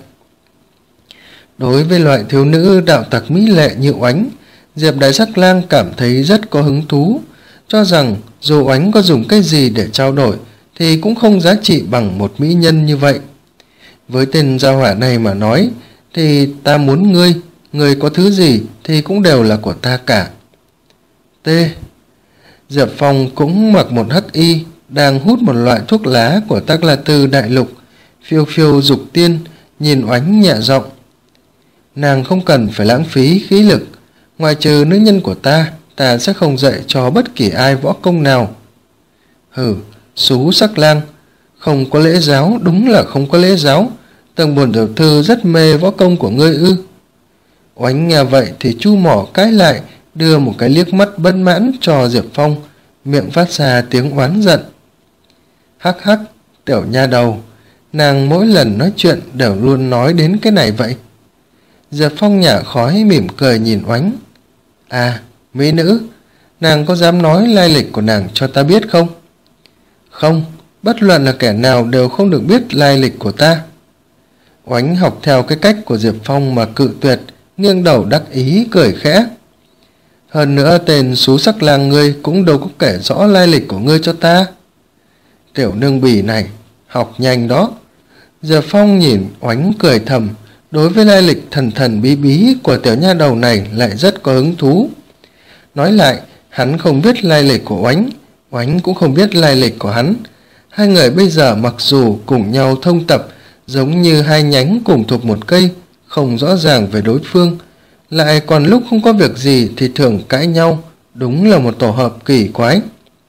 Đối với loại thiếu nữ đạo tặc mỹ lệ như Oánh, Diệp đại sắc lang cảm thấy rất có hứng thú, cho rằng dù Oánh có dùng cái gì để trao đổi thì cũng không giá trị bằng một mỹ nhân như vậy. Với tên gia hỏa này mà nói, thì ta muốn ngươi, ngươi có thứ gì thì cũng đều là của ta cả. T. Diệp Phong cũng mặc một hắc y, đang hút một loại thuốc lá của Tắc La Tư đại lục, phiêu phiêu dục tiên, nhìn Oánh nhẹ giọng. Nàng không cần phải lãng phí khí lực, ngoài trừ nữ nhân của ta, ta sẽ không dạy cho bất kỳ ai võ công nào. Hừ, xú sắc lang, không có lễ giáo, đúng là không có lễ giáo. Tầng bổn tiểu thư rất mê võ công của ngươi ư? Oánh nghe vậy thì chu mỏ cái lại, đưa một cái liếc mắt bất mãn cho Diệp Phong, miệng phát ra tiếng oán giận. Hắc hắc, tiểu nha đầu, nàng mỗi lần nói chuyện đều luôn nói đến cái này vậy. Diệp Phong nhả khói mỉm cười nhìn Oánh. À, mỹ nữ, nàng có dám nói lai lịch của nàng cho ta biết không? Không, bất luận là kẻ nào đều không được biết lai lịch của ta. Oánh học theo cái cách của Diệp Phong mà cự tuyệt, nghiêng đầu đắc ý cười khẽ. Hơn nữa tên xú sắc lang ngươi cũng đâu có kể rõ lai lịch của ngươi cho ta. Tiểu nương bỉ này, học nhanh đó. Diệp Phong nhìn Oánh cười thầm, đối với lai lịch thần thần bí bí của tiểu nha đầu này lại rất có hứng thú. Nói lại, hắn không biết lai lịch của Oánh, Oánh cũng không biết lai lịch của hắn. Hai người bây giờ mặc dù cùng nhau thông tập, giống như hai nhánh cùng thuộc một cây, không rõ ràng về đối phương, lại còn lúc không có việc gì thì thường cãi nhau, đúng là một tổ hợp kỳ quái.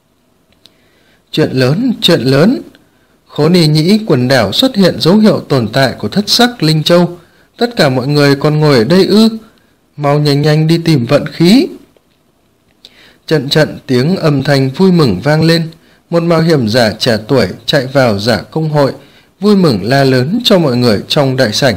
Chuyện lớn, chuyện lớn. Khố Ni Nhĩ quần đảo xuất hiện dấu hiệu tồn tại của thất sắc Linh Châu. Tất cả mọi người còn ngồi ở đây ư? Mau nhanh nhanh đi tìm vận khí. Trận trận tiếng âm thanh vui mừng vang lên. Một mạo hiểm giả trẻ tuổi chạy vào giả công hội, vui mừng la lớn cho mọi người trong đại sảnh.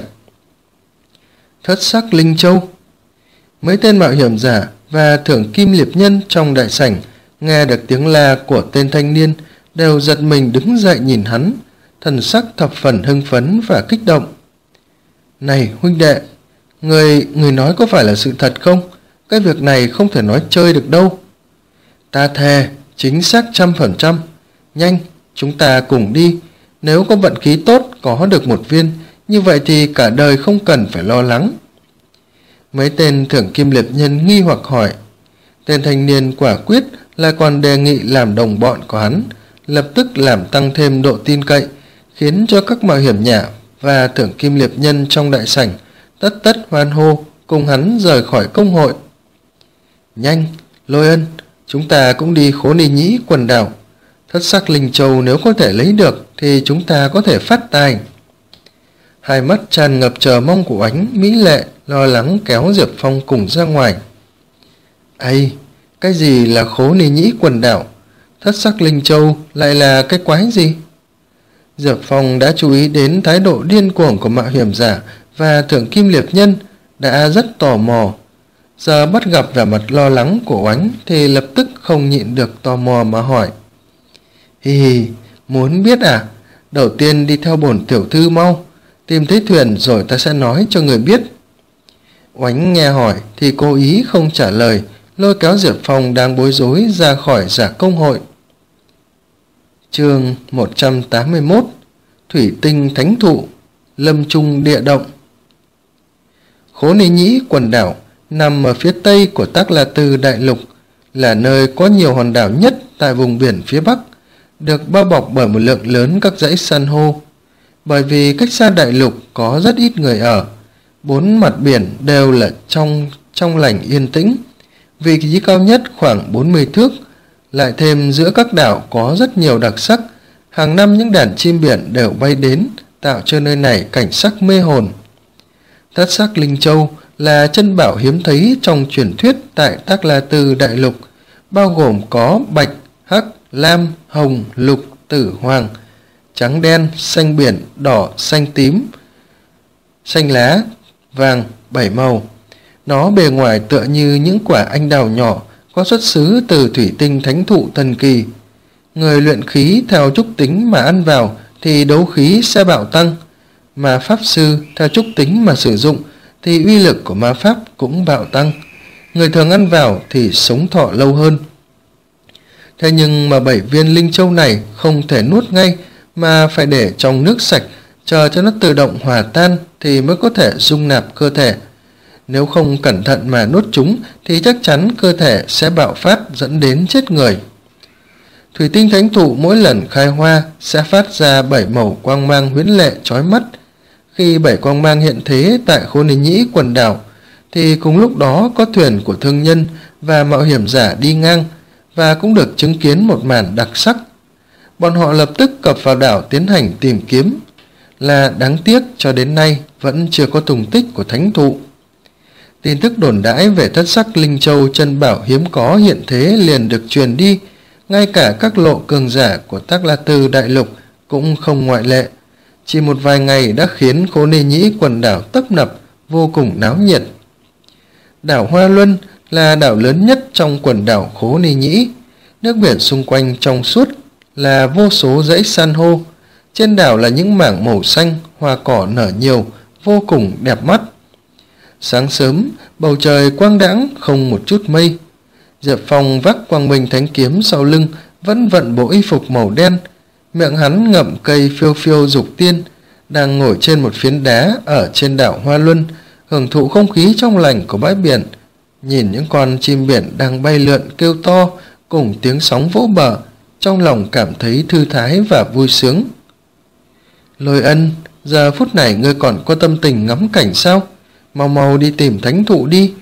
Thất sắc Linh Châu. Mấy tên mạo hiểm giả và thưởng kim liệp nhân trong đại sảnh nghe được tiếng la của tên thanh niên đều giật mình đứng dậy nhìn hắn, thần sắc thập phần hưng phấn và kích động. Này huynh đệ, người, người nói có phải là sự thật không? Cái việc này không thể nói chơi được đâu. Ta thề, chính xác trăm phần trăm. Nhanh, chúng ta cùng đi. Nếu có vận khí tốt có được một viên, như vậy thì cả đời không cần phải lo lắng. Mấy tên thưởng kim liệp nhân nghi hoặc hỏi. Tên thanh niên quả quyết là còn đề nghị làm đồng bọn của hắn, lập tức làm tăng thêm độ tin cậy, khiến cho các mạo hiểm nhà và thưởng kim liệp nhân trong đại sảnh tất tất hoan hô cùng hắn rời khỏi công hội. Nhanh, Lôi Ân, chúng ta cũng đi Khố Ni Nhĩ quần đảo. Thất sắc Linh Châu nếu có thể lấy được thì chúng ta có thể phát tài. Hai mắt tràn ngập chờ mong của Ánh mỹ lệ lo lắng kéo Diệp Phong cùng ra ngoài. Ây, Cái gì là Khố Ni Nhĩ quần đảo? Thất sắc linh châu lại là cái quái gì? Diệp Phong đã chú ý đến thái độ điên cuồng của mạo hiểm giả và Thượng Kim Liệp Nhân, đã rất tò mò. Giờ bắt gặp vẻ mặt lo lắng của Oánh thì lập tức không nhịn được tò mò mà hỏi. Hì hì, muốn biết à? Đầu tiên đi theo bổn tiểu thư mau, tìm thấy thuyền rồi ta sẽ nói cho người biết. Oánh nghe hỏi thì cố ý không trả lời, lôi kéo Diệp Phong đang bối rối ra khỏi giả công hội. Chương một trăm tám mươi mốt. Thủy tinh thánh thụ, lâm trung địa động. Khố Ni Nhĩ quần đảo nằm ở phía tây của Tắc La Tư đại lục, là nơi có nhiều hòn đảo nhất tại vùng biển phía bắc, được bao bọc bởi một lượng lớn các dãy san hô. Bởi vì cách xa đại lục có rất ít người ở, bốn mặt biển đều là trong trong lành yên tĩnh, vị trí cao nhất khoảng bốn mươi thước, lại thêm giữa các đảo có rất nhiều đặc sắc, hàng năm những đàn chim biển đều bay đến, tạo cho nơi này cảnh sắc mê hồn. Thất sắc linh châu là chân bảo hiếm thấy trong truyền thuyết tại Tắc La Tư đại lục, bao gồm có bạch, hắc, lam, hồng, lục, tử, hoàng, trắng đen, xanh biển, đỏ, xanh tím, xanh lá, vàng, bảy màu. Nó bề ngoài tựa như những quả anh đào nhỏ, có xuất xứ từ thủy tinh thánh thụ thần kỳ. Người luyện khí theo trúc tính mà ăn vào thì đấu khí sẽ bạo tăng, mà pháp sư theo trúc tính mà sử dụng thì uy lực của ma pháp cũng bạo tăng. Người thường ăn vào thì sống thọ lâu hơn. Thế nhưng mà bảy viên linh châu này không thể nuốt ngay, mà phải để trong nước sạch, chờ cho nó tự động hòa tan thì mới có thể dung nạp cơ thể. Nếu không cẩn thận mà nuốt chúng thì chắc chắn cơ thể sẽ bạo phát dẫn đến chết người. Thủy tinh thánh thụ mỗi lần khai hoa sẽ phát ra bảy màu quang mang huyễn lệ chói mắt. Khi bảy quang mang hiện thế tại Khố Ni Nhĩ quần đảo thì cùng lúc đó có thuyền của thương nhân và mạo hiểm giả đi ngang, và cũng được chứng kiến một màn đặc sắc. Bọn họ lập tức cập vào đảo tiến hành tìm kiếm, là đáng tiếc cho đến nay vẫn chưa có tung tích của thánh thụ. Tin tức đồn đãi về thất sắc linh châu chân bảo hiếm có hiện thế liền được truyền đi, ngay cả các lộ cường giả của Tắc La Tư đại lục cũng không ngoại lệ. Chỉ một vài ngày đã khiến Khố Ni Nhĩ quần đảo tấp nập, vô cùng náo nhiệt. Đảo Hoa Luân là đảo lớn nhất trong quần đảo Khố Ni Nhĩ. Nước biển xung quanh trong suốt, là vô số dãy san hô. Trên đảo là những mảng màu xanh, hoa cỏ nở nhiều, vô cùng đẹp mắt. Sáng sớm, bầu trời quang đãng không một chút mây. Diệp Phong vác quang minh thánh kiếm sau lưng, vẫn vận bộ y phục màu đen, miệng hắn ngậm cây phiêu phiêu dục tiên, đang ngồi trên một phiến đá ở trên đảo Hoa Luân, hưởng thụ không khí trong lành của bãi biển, nhìn những con chim biển đang bay lượn kêu to cùng tiếng sóng vỗ bờ, trong lòng cảm thấy thư thái và vui sướng. Lôi Ân, giờ phút này ngươi còn có tâm tình ngắm cảnh sao? Mau mau đi tìm thánh thụ đi.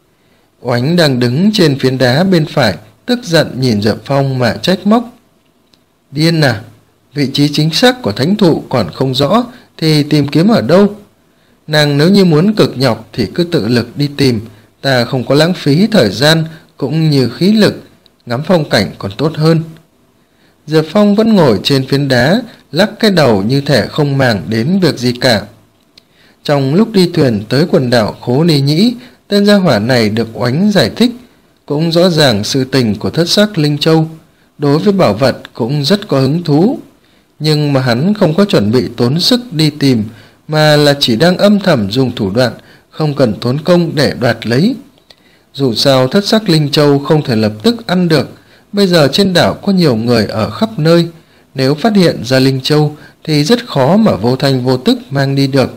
Oánh đang đứng trên phiến đá bên phải, tức giận nhìn Diệp Phong mà trách móc. Điên à, vị trí chính xác của thánh thụ còn không rõ thì tìm kiếm ở đâu? Nàng nếu như muốn cực nhọc thì cứ tự lực đi tìm, ta không có lãng phí thời gian cũng như khí lực, ngắm phong cảnh còn tốt hơn. Diệp Phong vẫn ngồi trên phiến đá, lắc cái đầu như thể không màng đến việc gì cả. Trong lúc đi thuyền tới quần đảo Khố Ni Nhĩ, tên gia hỏa này được Oánh giải thích, cũng rõ ràng sự tình của thất sắc linh châu, đối với bảo vật cũng rất có hứng thú. Nhưng mà hắn không có chuẩn bị tốn sức đi tìm, mà là chỉ đang âm thầm dùng thủ đoạn, không cần tốn công để đoạt lấy. Dù sao thất sắc linh châu không thể lập tức ăn được, bây giờ trên đảo có nhiều người ở khắp nơi, nếu phát hiện ra linh châu thì rất khó mà vô thanh vô tức mang đi được.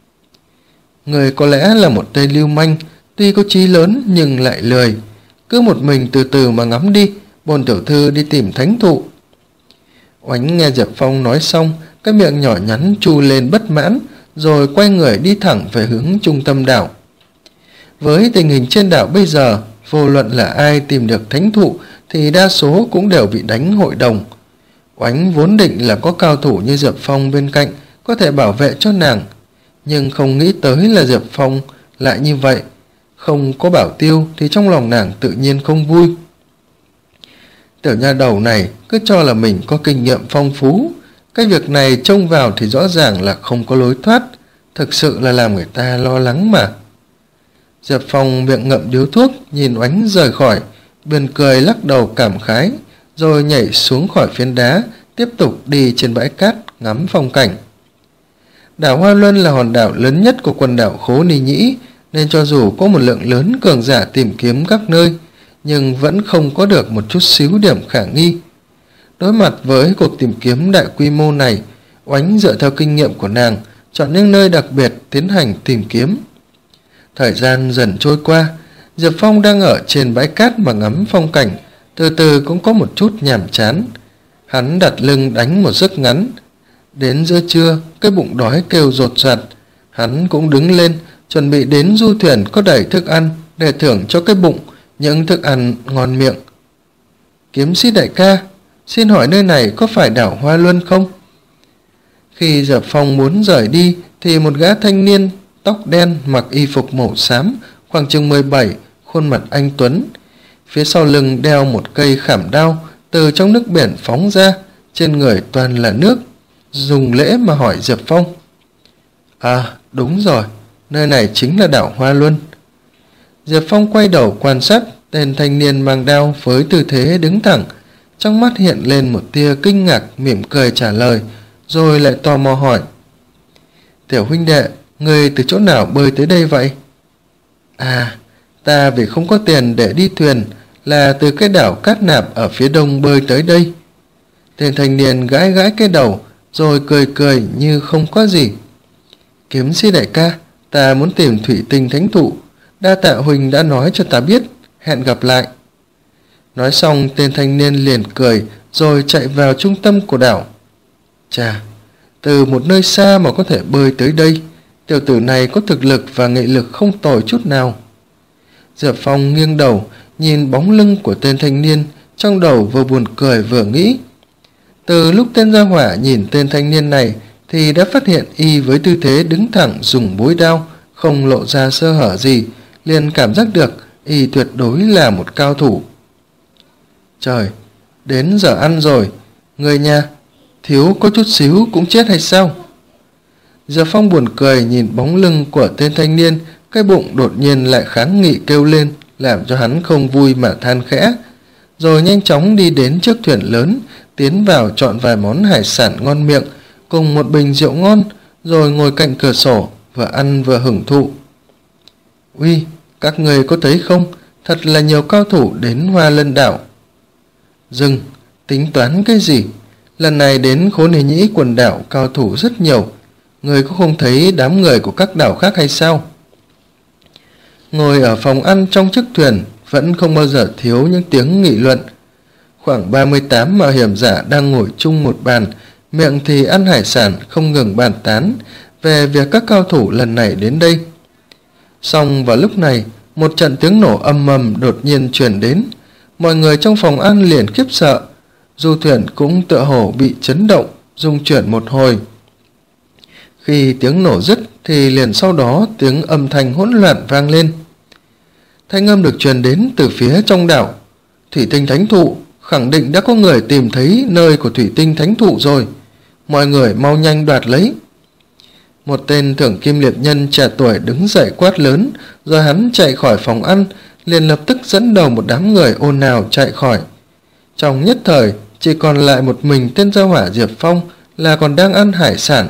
Người có lẽ là một tên lưu manh, tuy có chí lớn nhưng lại lười. Cứ một mình từ từ mà ngắm đi, bổn tiểu thư đi tìm thánh thụ. Oánh nghe Diệp Phong nói xong, cái miệng nhỏ nhắn chu lên bất mãn, rồi quay người đi thẳng về hướng trung tâm đảo. Với tình hình trên đảo bây giờ, vô luận là ai tìm được thánh thụ thì đa số cũng đều bị đánh hội đồng. Oánh vốn định là có cao thủ như Diệp Phong bên cạnh, có thể bảo vệ cho nàng, nhưng không nghĩ tới là Diệp Phong lại như vậy. Không có bảo tiêu thì trong lòng nàng tự nhiên không vui. Tiểu nha đầu này cứ cho là mình có kinh nghiệm phong phú, cái việc này trông vào thì rõ ràng là không có lối thoát, thực sự là làm người ta lo lắng mà. Diệp Phong miệng ngậm điếu thuốc, nhìn Oánh rời khỏi, bên cười lắc đầu cảm khái, rồi nhảy xuống khỏi phiến đá, tiếp tục đi trên bãi cát ngắm phong cảnh. Đảo Hoa Luân là hòn đảo lớn nhất của quần đảo Khố Ni Nhĩ, nên cho dù có một lượng lớn cường giả tìm kiếm các nơi, nhưng vẫn không có được một chút xíu điểm khả nghi. Đối mặt với cuộc tìm kiếm đại quy mô này, Oánh dựa theo kinh nghiệm của nàng, chọn những nơi đặc biệt tiến hành tìm kiếm. Thời gian dần trôi qua, Diệp Phong đang ở trên bãi cát mà ngắm phong cảnh, từ từ cũng có một chút nhàm chán. Hắn đặt lưng đánh một giấc ngắn. Đến giữa trưa, cái bụng đói kêu rột rạt, hắn cũng đứng lên, chuẩn bị đến du thuyền có đầy thức ăn để thưởng cho cái bụng những thức ăn ngon miệng. Kiếm sĩ đại ca, xin hỏi nơi này có phải đảo Hoa Luân không? Khi Diệp Phong muốn rời đi thì một gã thanh niên tóc đen mặc y phục màu xám, khoảng chừng mười bảy, khuôn mặt anh tuấn, phía sau lưng đeo một cây khảm đao, từ trong nước biển phóng ra, trên người toàn là nước, dùng lễ mà hỏi Diệp Phong. À, đúng rồi, nơi này chính là đảo Hoa Luân. Diệp Phong quay đầu quan sát tên thanh niên mang đao với tư thế đứng thẳng, trong mắt hiện lên một tia kinh ngạc, mỉm cười trả lời, rồi lại tò mò hỏi. Tiểu huynh đệ, người từ chỗ nào bơi tới đây vậy? À, ta vì không có tiền để đi thuyền, là từ cái đảo Cát Nạp ở phía đông bơi tới đây. Tên thanh niên gãi gãi cái đầu, rồi cười cười như không có gì. Kiếm sĩ đại ca, ta muốn tìm thủy tinh thánh thụ, đa tạ huynh đã nói cho ta biết, hẹn gặp lại. Nói xong, tên thanh niên liền cười, rồi chạy vào trung tâm của đảo. Chà, từ một nơi xa mà có thể bơi tới đây, tiểu tử này có thực lực và nghị lực không tồi chút nào. Diệp Phong nghiêng đầu, nhìn bóng lưng của tên thanh niên, trong đầu vừa buồn cười vừa nghĩ. Từ lúc tên gia hỏa nhìn tên thanh niên này, thì đã phát hiện y với tư thế đứng thẳng dùng bối đao, không lộ ra sơ hở gì, liền cảm giác được y tuyệt đối là một cao thủ. Trời, đến giờ ăn rồi, người nhà, thiếu có chút xíu cũng chết hay sao? Diệp Phong buồn cười nhìn bóng lưng của tên thanh niên, cái bụng đột nhiên lại kháng nghị kêu lên, làm cho hắn không vui mà than khẽ, rồi nhanh chóng đi đến trước thuyền lớn, tiến vào chọn vài món hải sản ngon miệng, cùng một bình rượu ngon, rồi ngồi cạnh cửa sổ, vừa ăn vừa hưởng thụ. Uy, các người có thấy không, thật là nhiều cao thủ đến Hoa Lân đảo. Dừng, tính toán cái gì? Lần này đến Khố Ni Nhĩ quần đảo cao thủ rất nhiều, người có không thấy đám người của các đảo khác hay sao? Ngồi ở phòng ăn trong chiếc thuyền, vẫn không bao giờ thiếu những tiếng nghị luận. Khoảng ba mươi tám mạo hiểm giả đang ngồi chung một bàn, miệng thì ăn hải sản, không ngừng bàn tán về việc các cao thủ lần này đến đây. Song vào lúc này, một trận tiếng nổ âm ầm đột nhiên truyền đến, mọi người trong phòng ăn liền khiếp sợ, du thuyền cũng tựa hồ bị chấn động, rung chuyển một hồi. Khi tiếng nổ dứt thì liền sau đó tiếng âm thanh hỗn loạn vang lên. Thanh âm được truyền đến từ phía trong đảo. Thủy tinh thánh thụ, khẳng định đã có người tìm thấy nơi của thủy tinh thánh thụ rồi, mọi người mau nhanh đoạt lấy. Một tên thưởng kim liệt nhân trẻ tuổi đứng dậy quát lớn, rồi hắn chạy khỏi phòng ăn, liền lập tức dẫn đầu một đám người ồn ào chạy khỏi. Trong nhất thời, chỉ còn lại một mình tên gia hỏa Diệp Phong là còn đang ăn hải sản.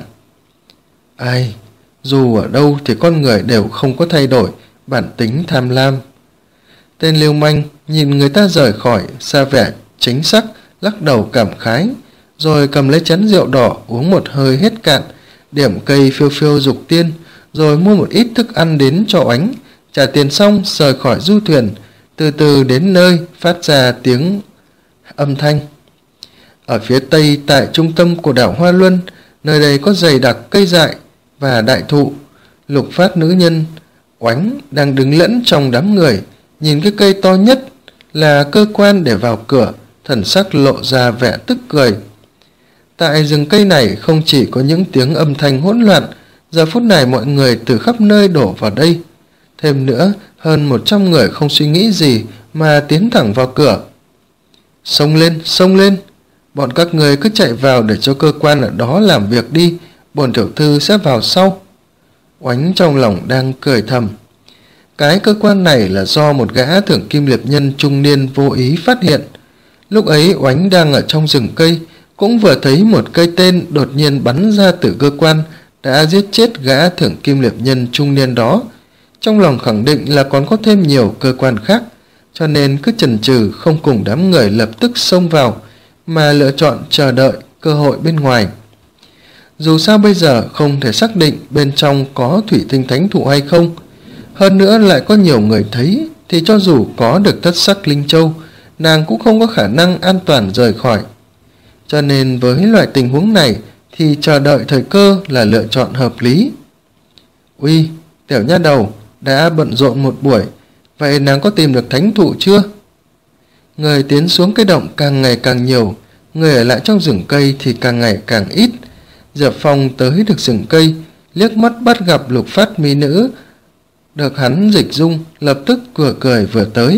Ai, dù ở đâu thì con người đều không có thay đổi bản tính tham lam. Tên lưu manh nhìn người ta rời khỏi, xa vẻ chính xác, lắc đầu cảm khái, rồi cầm lấy chén rượu đỏ uống một hơi hết cạn, điểm cây phiêu phiêu dục tiên, rồi mua một ít thức ăn đến cho Oánh, trả tiền xong rời khỏi du thuyền, từ từ đến nơi phát ra tiếng âm thanh. Ở phía tây tại trung tâm của đảo Hoa Luân, nơi đây có dày đặc cây dại và đại thụ. Lục Phát nữ nhân Oánh đang đứng lẫn trong đám người, nhìn cái cây to nhất là cơ quan để vào cửa, thần sắc lộ ra vẻ tức cười. Tại rừng cây này không chỉ có những tiếng âm thanh hỗn loạn, giờ phút này mọi người từ khắp nơi đổ vào đây. Thêm nữa, hơn một trăm người không suy nghĩ gì mà tiến thẳng vào cửa. Xông lên, xông lên! Bọn các người cứ chạy vào để cho cơ quan ở đó làm việc đi, bổn tiểu thư sẽ vào sau. Oánh trong lòng đang cười thầm. Cái cơ quan này là do một gã thưởng kim liệp nhân trung niên vô ý phát hiện. Lúc ấy Oánh đang ở trong rừng cây, cũng vừa thấy một cây tên đột nhiên bắn ra từ cơ quan đã giết chết gã thưởng kim liệp nhân trung niên đó. Trong lòng khẳng định là còn có thêm nhiều cơ quan khác, cho nên cứ chần chừ không cùng đám người lập tức xông vào, mà lựa chọn chờ đợi cơ hội bên ngoài. Dù sao bây giờ không thể xác định bên trong có thủy tinh thánh thụ hay không, hơn nữa lại có nhiều người thấy, thì cho dù có được thất sắc linh châu, nàng cũng không có khả năng an toàn rời khỏi. Cho nên với loại tình huống này thì chờ đợi thời cơ là lựa chọn hợp lý. Uy, tiểu nha đầu, đã bận rộn một buổi, vậy nàng có tìm được thánh thụ chưa? Người tiến xuống cái động càng ngày càng nhiều, người ở lại trong rừng cây thì càng ngày càng ít. Diệp Phong tới được rừng cây, liếc mắt bắt gặp Lục Phát mỹ nữ được hắn dịch dung, lập tức vừa cười vừa tới.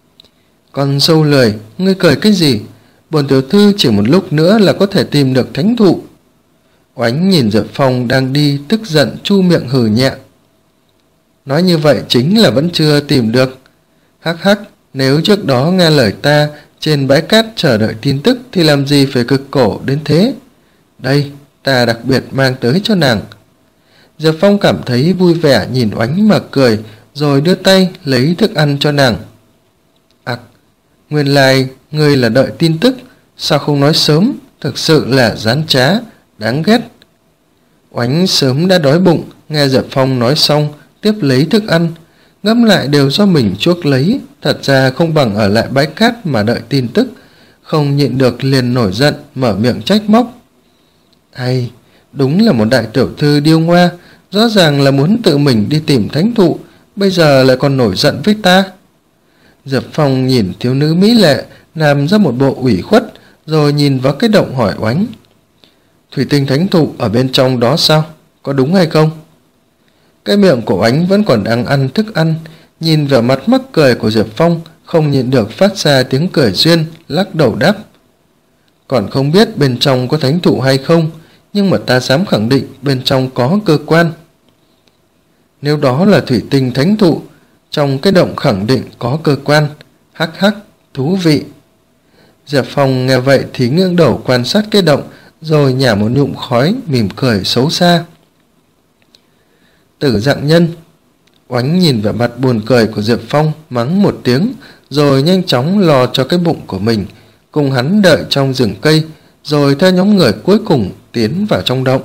Con sâu lười, ngươi cười cái gì? Bổn tiểu thư chỉ một lúc nữa là có thể tìm được thánh thụ. Oánh nhìn Diệp Phong đang đi, tức giận chu miệng hừ nhẹ. Nói như vậy chính là vẫn chưa tìm được. Hắc hắc, nếu trước đó nghe lời ta trên bãi cát chờ đợi tin tức thì làm gì phải cực cổ đến thế. Đây, ta đặc biệt mang tới cho nàng. Diệp Phong cảm thấy vui vẻ nhìn Oánh mà cười, rồi đưa tay lấy thức ăn cho nàng. Ặc, nguyên lai ngươi là đợi tin tức, sao không nói sớm, thực sự là gián trá, đáng ghét. Oánh sớm đã đói bụng, nghe Diệp Phong nói xong, tiếp lấy thức ăn, ngẫm lại đều do mình chuốc lấy, thật ra không bằng ở lại bãi cát mà đợi tin tức, không nhịn được liền nổi giận, mở miệng trách móc. Hay, đúng là một đại tiểu thư điêu ngoa, rõ ràng là muốn tự mình đi tìm thánh thụ, bây giờ lại còn nổi giận với ta. Diệp Phong nhìn thiếu nữ mỹ lệ, làm ra một bộ ủy khuất, rồi nhìn vào cái động hỏi Oánh. Thủy tinh thánh thụ ở bên trong đó sao? Có đúng hay không? Cái miệng của Oánh vẫn còn đang ăn thức ăn, nhìn vào mặt mắc cười của Diệp Phong, không nhịn được phát ra tiếng cười duyên, lắc đầu đáp. Còn không biết bên trong có thánh thụ hay không, nhưng mà ta dám khẳng định bên trong có cơ quan. Nếu đó là thủy tinh thánh thụ, trong cái động khẳng định có cơ quan. Hắc hắc, thú vị. Diệp Phong nghe vậy thì ngước đầu quan sát cái động, rồi nhả một nhụm khói, mỉm cười xấu xa. Tử dạng nhân. Oánh nhìn vào mặt buồn cười của Diệp Phong, mắng một tiếng, rồi nhanh chóng lo cho cái bụng của mình, cùng hắn đợi trong rừng cây, rồi theo nhóm người cuối cùng tiến vào trong động.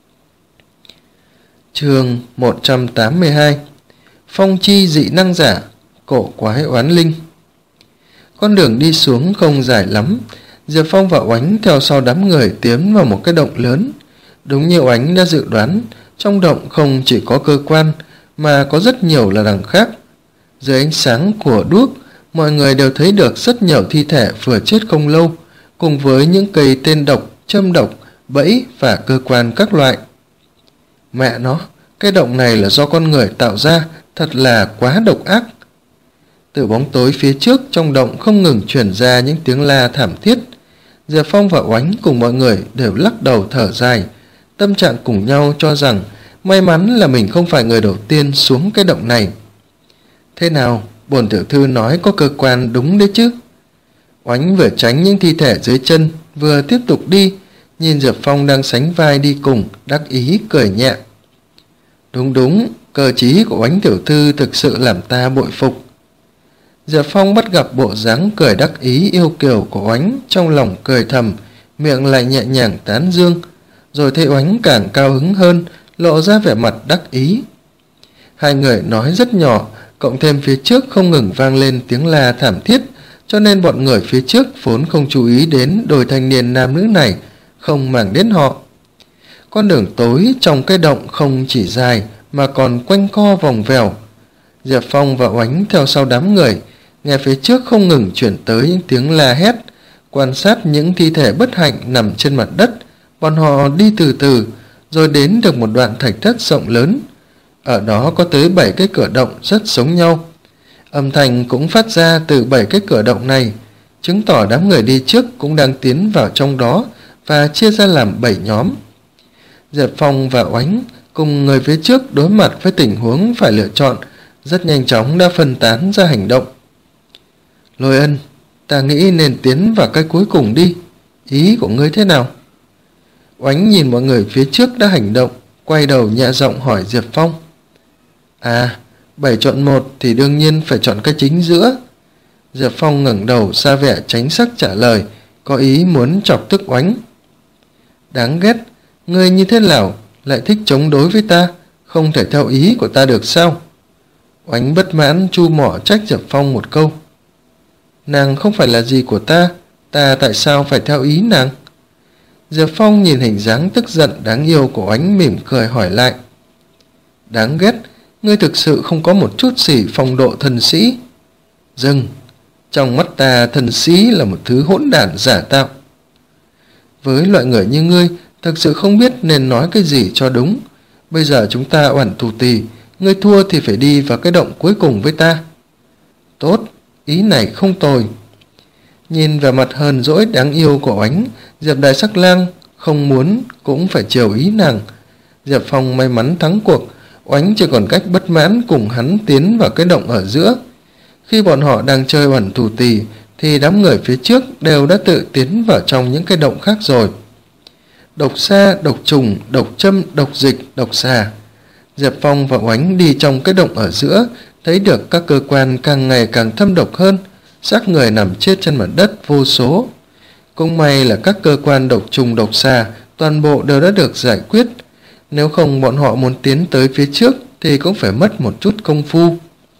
Chương một trăm tám mươi hai. Phong chi dị năng giả, cổ quái oán linh. Con đường đi xuống không dài lắm, Diệp Phong và Oánh theo sau đám người tiến vào một cái động lớn. Đúng như Oánh đã dự đoán, trong động không chỉ có cơ quan mà có rất nhiều là đằng khác. Dưới ánh sáng của đuốc, mọi người đều thấy được rất nhiều thi thể vừa chết không lâu, cùng với những cây tên độc, châm độc, bẫy và cơ quan các loại. Mẹ nó, cái động này là do con người tạo ra, thật là quá độc ác. Từ bóng tối phía trước trong động không ngừng truyền ra những tiếng la thảm thiết. Diệp Phong và Oánh cùng mọi người đều lắc đầu thở dài, tâm trạng cùng nhau cho rằng may mắn là mình không phải người đầu tiên xuống cái động này. Thế nào, bổn tiểu thư nói có cơ quan đúng đấy chứ? Oánh vừa tránh những thi thể dưới chân, vừa tiếp tục đi, nhìn Diệp Phong đang sánh vai đi cùng, đắc ý cười nhẹ. Đúng đúng, cơ trí của Oánh tiểu thư thực sự làm ta bội phục. Diệp Phong bắt gặp bộ dáng cười đắc ý yêu kiều của Oánh, trong lòng cười thầm, miệng lại nhẹ nhàng tán dương, rồi thấy Oánh càng cao hứng hơn, lộ ra vẻ mặt đắc ý. Hai người nói rất nhỏ, cộng thêm phía trước không ngừng vang lên tiếng la thảm thiết, cho nên bọn người phía trước vốn không chú ý đến đôi thanh niên nam nữ này, không màng đến họ. Con đường tối trong cái động không chỉ dài mà còn quanh co vòng vèo. Diệp Phong và Oánh theo sau đám người, nghe phía trước không ngừng chuyển tới những tiếng la hét, quan sát những thi thể bất hạnh nằm trên mặt đất. Bọn họ đi từ từ, rồi đến được một đoạn thạch thất rộng lớn. Ở đó có tới bảy cái cửa động rất giống nhau. Âm thanh cũng phát ra từ bảy cái cửa động này. chứng tỏ đám người đi trước cũng đang tiến vào trong đó và chia ra làm bảy nhóm. Diệp Phong và Oánh cùng người phía trước đối mặt với tình huống phải lựa chọn, rất nhanh chóng đã phân tán ra hành động. Lôi Ân, ta nghĩ nên tiến vào cái cuối cùng đi, ý của ngươi thế nào? Oánh nhìn mọi người phía trước đã hành động, quay đầu nhẹ giọng hỏi Diệp Phong. À, bảy chọn một thì đương nhiên phải chọn cái chính giữa. Diệp Phong ngẩng đầu ra vẻ tránh sắc trả lời, có ý muốn chọc tức Oánh. Đáng ghét, ngươi như thế nào lại thích chống đối với ta, không thể theo ý của ta được sao? Oánh bất mãn chu mỏ trách Diệp Phong một câu. Nàng không phải là gì của ta, ta tại sao phải theo ý nàng? Diệp Phong nhìn hình dáng tức giận đáng yêu của Oánh mỉm cười hỏi lại. Đáng ghét, ngươi thực sự không có một chút gì phong độ thần sĩ. Dừng, trong mắt ta thần sĩ là một thứ hỗn đản giả tạo. Với loại người như ngươi, thực sự không biết nên nói cái gì cho đúng. Bây giờ chúng ta oản tù tì, ngươi thua thì phải đi vào cái động cuối cùng với ta. Tốt, ý này không tồi. Nhìn vẻ mặt hờn dỗi đáng yêu của Oánh, Diệp Đại Sắc Lang không muốn cũng phải chiều ý nàng. Diệp Phong may mắn thắng cuộc, Oánh chỉ còn cách bất mãn cùng hắn tiến vào cái động ở giữa. Khi bọn họ đang chơi oản tù tì thì đám người phía trước đều đã tự tiến vào trong những cái động khác rồi. Độc xa, độc trùng, độc châm, độc dịch, độc xà. Diệp Phong và Oánh đi trong cái động ở giữa, thấy được các cơ quan càng ngày càng thâm độc hơn, xác người nằm chết trên mặt đất vô số. Cũng may là các cơ quan độc trùng độc xà toàn bộ đều đã được giải quyết, nếu không bọn họ muốn tiến tới phía trước thì cũng phải mất một chút công phu.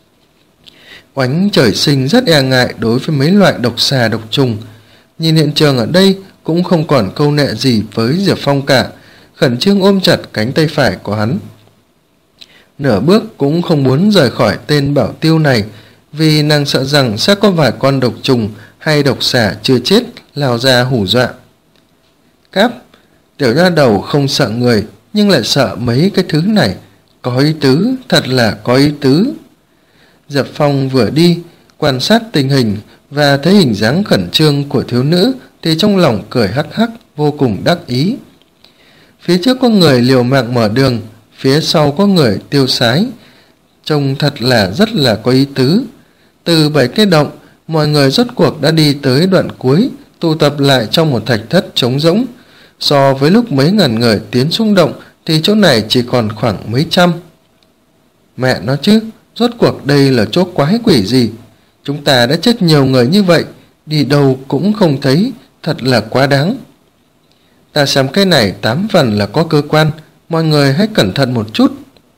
Oánh trời sinh rất e ngại đối với mấy loại độc xà độc trùng, nhìn hiện trường ở đây cũng không còn câu nệ gì với Diệp Phong cả, khẩn trương ôm chặt cánh tay phải của hắn. Nửa bước cũng không muốn rời khỏi tên bảo tiêu này, vì nàng sợ rằng sẽ có vài con độc trùng hay độc xà chưa chết lao ra hù dọa. Cáp, tiểu nha đầu không sợ người nhưng lại sợ mấy cái thứ này, có ý tứ, thật là có ý tứ. Diệp Phong vừa đi quan sát tình hình và thấy hình dáng khẩn trương của thiếu nữ thì trong lòng cười hắc hắc, vô cùng đắc ý. Phía trước có người liều mạng mở đường, phía sau có người tiêu sái, trông thật là rất là có ý tứ. Từ bảy cái động, mọi người rốt cuộc đã đi tới đoạn cuối, tụ tập lại trong một thạch thất trống rỗng. So với lúc mấy ngàn người tiến xuống động thì chỗ này chỉ còn khoảng mấy trăm. Mẹ nó chứ, rốt cuộc đây là chỗ quái quỷ gì? Chúng ta đã chết nhiều người như vậy, đi đâu cũng không thấy, thật là quá đáng. Ta xem cái này tám phần là có cơ quan, mọi người hãy cẩn thận một chút.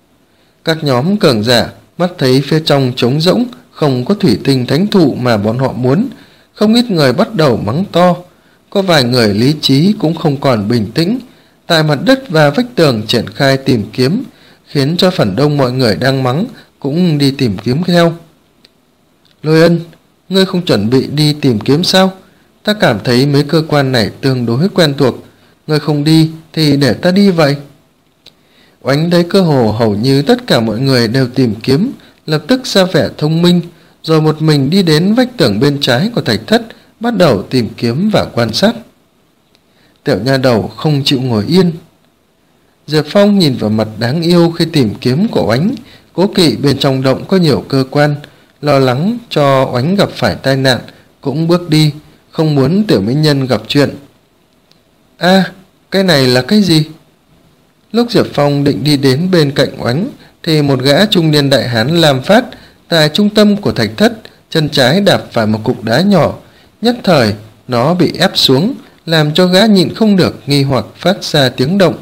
Các nhóm cường giả mắt thấy phía trong trống rỗng, không có thủy tinh thánh thụ mà bọn họ muốn, không ít người bắt đầu mắng to. Có vài người lý trí cũng không còn bình tĩnh, tại mặt đất và vách tường triển khai tìm kiếm, khiến cho phần đông mọi người đang mắng cũng đi tìm kiếm theo. Lôi Ân, ngươi không chuẩn bị đi tìm kiếm sao? Ta cảm thấy mấy cơ quan này tương đối quen thuộc, ngươi không đi thì để ta đi vậy. Oánh thấy cơ hồ hầu như tất cả mọi người đều tìm kiếm, lập tức ra vẻ thông minh, rồi một mình đi đến vách tường bên trái của thạch thất, bắt đầu tìm kiếm và quan sát. Tiểu nha đầu không chịu ngồi yên. Diệp Phong nhìn vào mặt đáng yêu khi tìm kiếm của Oánh, cố kỵ bên trong động có nhiều cơ quan, lo lắng cho Oánh gặp phải tai nạn, cũng bước đi, không muốn tiểu mỹ nhân gặp chuyện. A, à, cái này là cái gì? Lúc Diệp Phong định đi đến bên cạnh Oánh thì một gã trung niên đại hán lam phát tại trung tâm của thạch thất, chân trái đạp phải một cục đá nhỏ, nhất thời nó bị ép xuống, làm cho gã nhịn không được nghi hoặc phát ra tiếng động.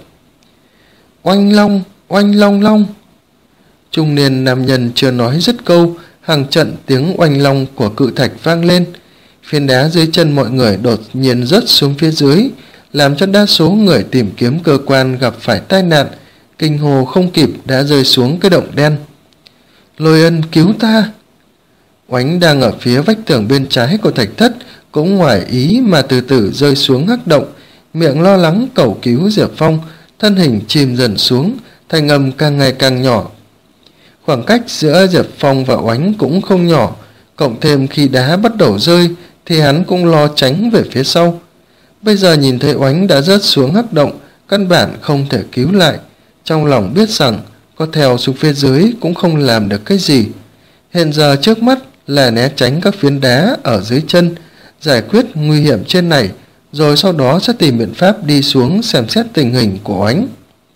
Oanh long, oanh long long. Trung niên nam nhân chưa nói dứt câu, hàng trận tiếng oanh long của cự thạch vang lên, phiến đá dưới chân mọi người đột nhiên rớt xuống phía dưới, làm cho đa số người tìm kiếm cơ quan gặp phải tai nạn, kinh hồ không kịp đã rơi xuống cái động đen. Lôi Ân, cứu ta! Oánh đang ở phía vách tường bên trái của thạch thất cũng ngoài ý mà từ từ rơi xuống hắc động, miệng lo lắng cầu cứu Diệp Phong, thân hình chìm dần xuống, thanh âm càng ngày càng nhỏ. Khoảng cách giữa Diệp Phong và Oánh cũng không nhỏ, cộng thêm khi đá bắt đầu rơi thì hắn cũng lo tránh về phía sau. Bây giờ nhìn thấy Oánh đã rớt xuống hắc động, căn bản không thể cứu lại, trong lòng biết rằng có theo xuống phía dưới cũng không làm được cái gì. Hiện giờ trước mắt là né tránh các phiến đá ở dưới chân, giải quyết nguy hiểm trên này, rồi sau đó sẽ tìm biện pháp đi xuống xem xét tình hình của Oánh.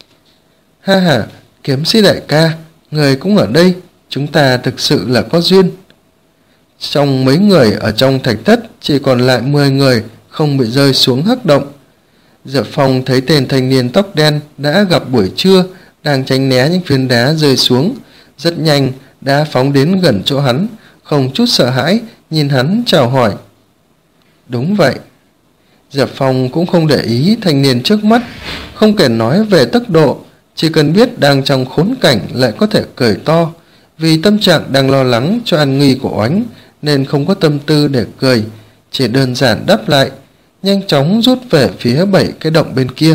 Ha ha, Kiếm Sĩ đại ca, người cũng ở đây, chúng ta thực sự là có duyên. Trong mấy người ở trong thạch thất chỉ còn lại mười người không bị rơi xuống hắc động. Diệp Phong thấy tên thanh niên tóc đen đã gặp buổi trưa đang tránh né những phiến đá rơi xuống, rất nhanh đã phóng đến gần chỗ hắn, không chút sợ hãi nhìn hắn chào hỏi. Đúng vậy. Diệp Phong cũng không để ý thanh niên trước mắt, không kể nói về tốc độ, chỉ cần biết đang trong khốn cảnh lại có thể cười to, vì tâm trạng đang lo lắng cho an nguy của Oánh nên không có tâm tư để cười, chỉ đơn giản đáp lại, nhanh chóng rút về phía bảy cái động bên kia.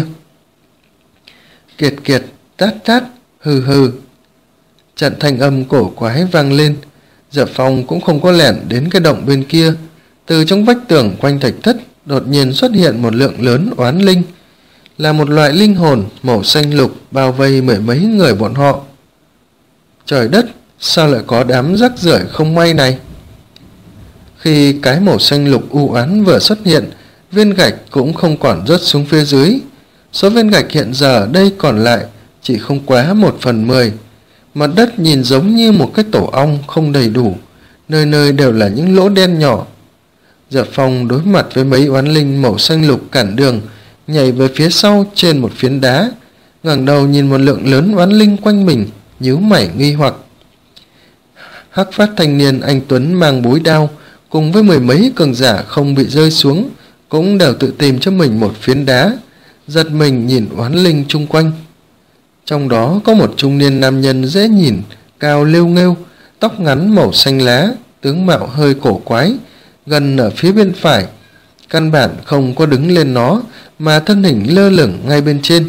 Kiệt kiệt, tát tát, hừ hừ. Trận thanh âm cổ quái vang lên. Diệp Phong cũng không có lẻn đến cái động bên kia. Từ trong vách tường quanh thạch thất đột nhiên xuất hiện một lượng lớn oán linh, là một loại linh hồn màu xanh lục bao vây mười mấy người bọn họ. Trời đất, sao lại có đám rắc rưởi không may này? Khi cái màu xanh lục u ám vừa xuất hiện, viên gạch cũng không còn rớt xuống phía dưới. Số viên gạch hiện giờ ở đây còn lại chỉ không quá một phần mười. Mặt đất nhìn giống như một cái tổ ong không đầy đủ, nơi nơi đều là những lỗ đen nhỏ. Diệp Phong đối mặt với mấy oán linh màu xanh lục cản đường, nhảy về phía sau trên một phiến đá, ngẩng đầu nhìn một lượng lớn oán linh quanh mình, nhíu mày nghi hoặc. Hắc phát thanh niên anh tuấn mang búi đao cùng với mười mấy cường giả không bị rơi xuống cũng đều tự tìm cho mình một phiến đá, giật mình nhìn oán linh chung quanh. Trong đó có một trung niên nam nhân dễ nhìn, cao lêu nghêu, tóc ngắn màu xanh lá, tướng mạo hơi cổ quái, gần ở phía bên phải, căn bản không có đứng lên nó mà thân hình lơ lửng ngay bên trên.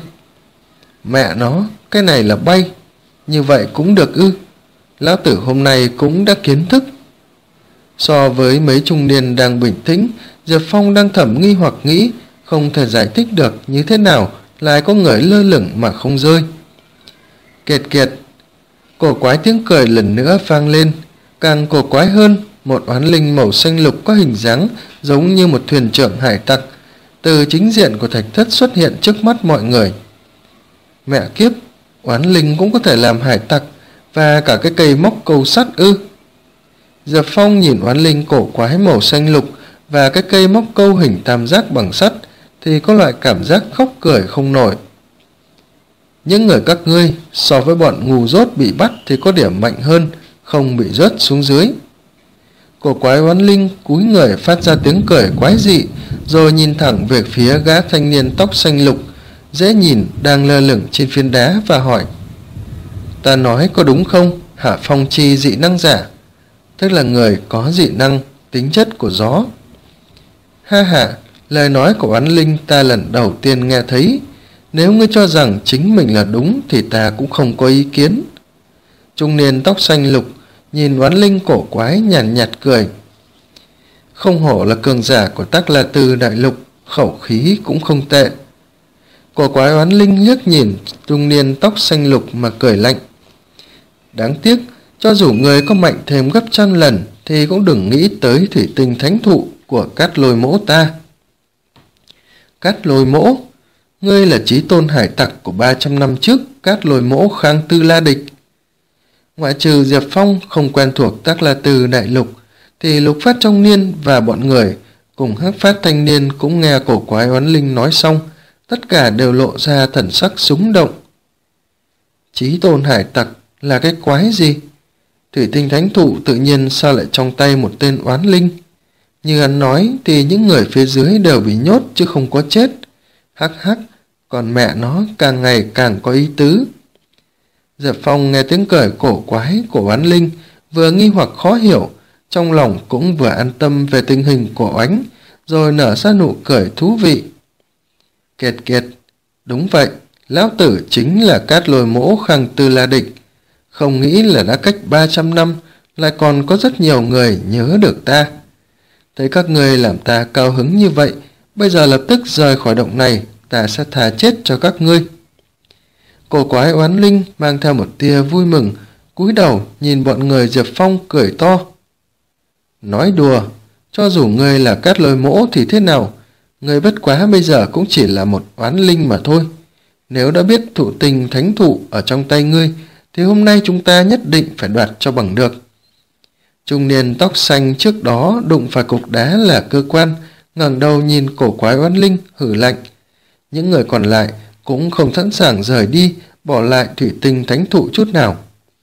Mẹ nó, cái này là bay, như vậy cũng được ư? Lão tử hôm nay cũng đã kiến thức. So với mấy trung niên đang bình tĩnh, Diệp Phong đang thầm nghi hoặc nghĩ không thể giải thích được như thế nào lại có người lơ lửng mà không rơi. Kiệt kiệt, cổ quái tiếng cười lần nữa vang lên, càng cổ quái hơn, một oán linh màu xanh lục có hình dáng giống như một thuyền trưởng hải tặc từ chính diện của thạch thất xuất hiện trước mắt mọi người. Mẹ kiếp, oán linh cũng có thể làm hải tặc, và cả cái cây móc câu sắt ư? Diệp Phong nhìn oán linh cổ quái màu xanh lục và cái cây móc câu hình tam giác bằng sắt thì có loại cảm giác khóc cười không nổi. Những người các ngươi so với bọn ngu dốt bị bắt thì có điểm mạnh hơn, không bị rớt xuống dưới. Cổ quái oán linh cúi người phát ra tiếng cười quái dị, rồi nhìn thẳng về phía gã thanh niên tóc xanh lục dễ nhìn đang lơ lửng trên phiến đá và hỏi: Ta nói có đúng không, hả Phong Chi dị năng giả? Tức là người có dị năng tính chất của gió. Ha ha, lời nói của oán linh ta lần đầu tiên nghe thấy. Nếu ngươi cho rằng chính mình là đúng thì ta cũng không có ý kiến. Trung niên tóc xanh lục nhìn oán linh cổ quái nhàn nhạt, nhạt cười. Không hổ là cường giả của Tắc La Tư đại lục, khẩu khí cũng không tệ. Cổ quái oán linh liếc nhìn trung niên tóc xanh lục mà cười lạnh. Đáng tiếc, cho dù người có mạnh thêm gấp trăm lần thì cũng đừng nghĩ tới thủy tinh thánh thụ của Cát Lôi Mỗ ta. Cát Lôi Mỗ, ngươi là chí tôn hải tặc của ba trăm năm trước Cát Lôi Mỗ Khang Tư La Địch. Ngoại trừ Diệp Phong không quen thuộc Tắc La Tư đại lục, thì Lục Phát Trong Niên và bọn người cùng Hắc Phát Thanh Niên cũng nghe cổ quái oán linh nói xong, tất cả đều lộ ra thần sắc súng động. Chí tôn hải tặc là cái quái gì? Thủy tinh thánh thụ tự nhiên sao lại trong tay một tên oán linh? Như hắn nói thì những người phía dưới đều bị nhốt chứ không có chết. Hắc hắc, còn mẹ nó càng ngày càng có ý tứ. Diệp Phong nghe tiếng cười cổ quái của oán linh, vừa nghi hoặc khó hiểu, trong lòng cũng vừa an tâm về tình hình của Oánh, rồi nở ra nụ cười thú vị. Kiệt kiệt, đúng vậy, lão tử chính là Cát Lôi Mỗ Khang Tư La Địch. Không nghĩ là đã cách ba trăm năm lại còn có rất nhiều người nhớ được ta. Thấy các ngươi làm ta cao hứng như vậy, bây giờ lập tức rời khỏi động này, ta sẽ thà chết cho các ngươi. Cổ quái oán linh mang theo một tia vui mừng, cúi đầu nhìn bọn người Diệp Phong cười to. Nói đùa, cho dù ngươi là Cát Lôi Mỗ thì thế nào, ngươi bất quá bây giờ cũng chỉ là một oán linh mà thôi. Nếu đã biết thụ tình thánh thụ ở trong tay ngươi, thì hôm nay chúng ta nhất định phải đoạt cho bằng được. Trung niên tóc xanh trước đó đụng phải cục đá là cơ quan, ngẩng đầu nhìn cổ quái oán linh hử lạnh. Những người còn lại cũng không sẵn sàng rời đi, bỏ lại thủy tinh thánh thụ chút nào.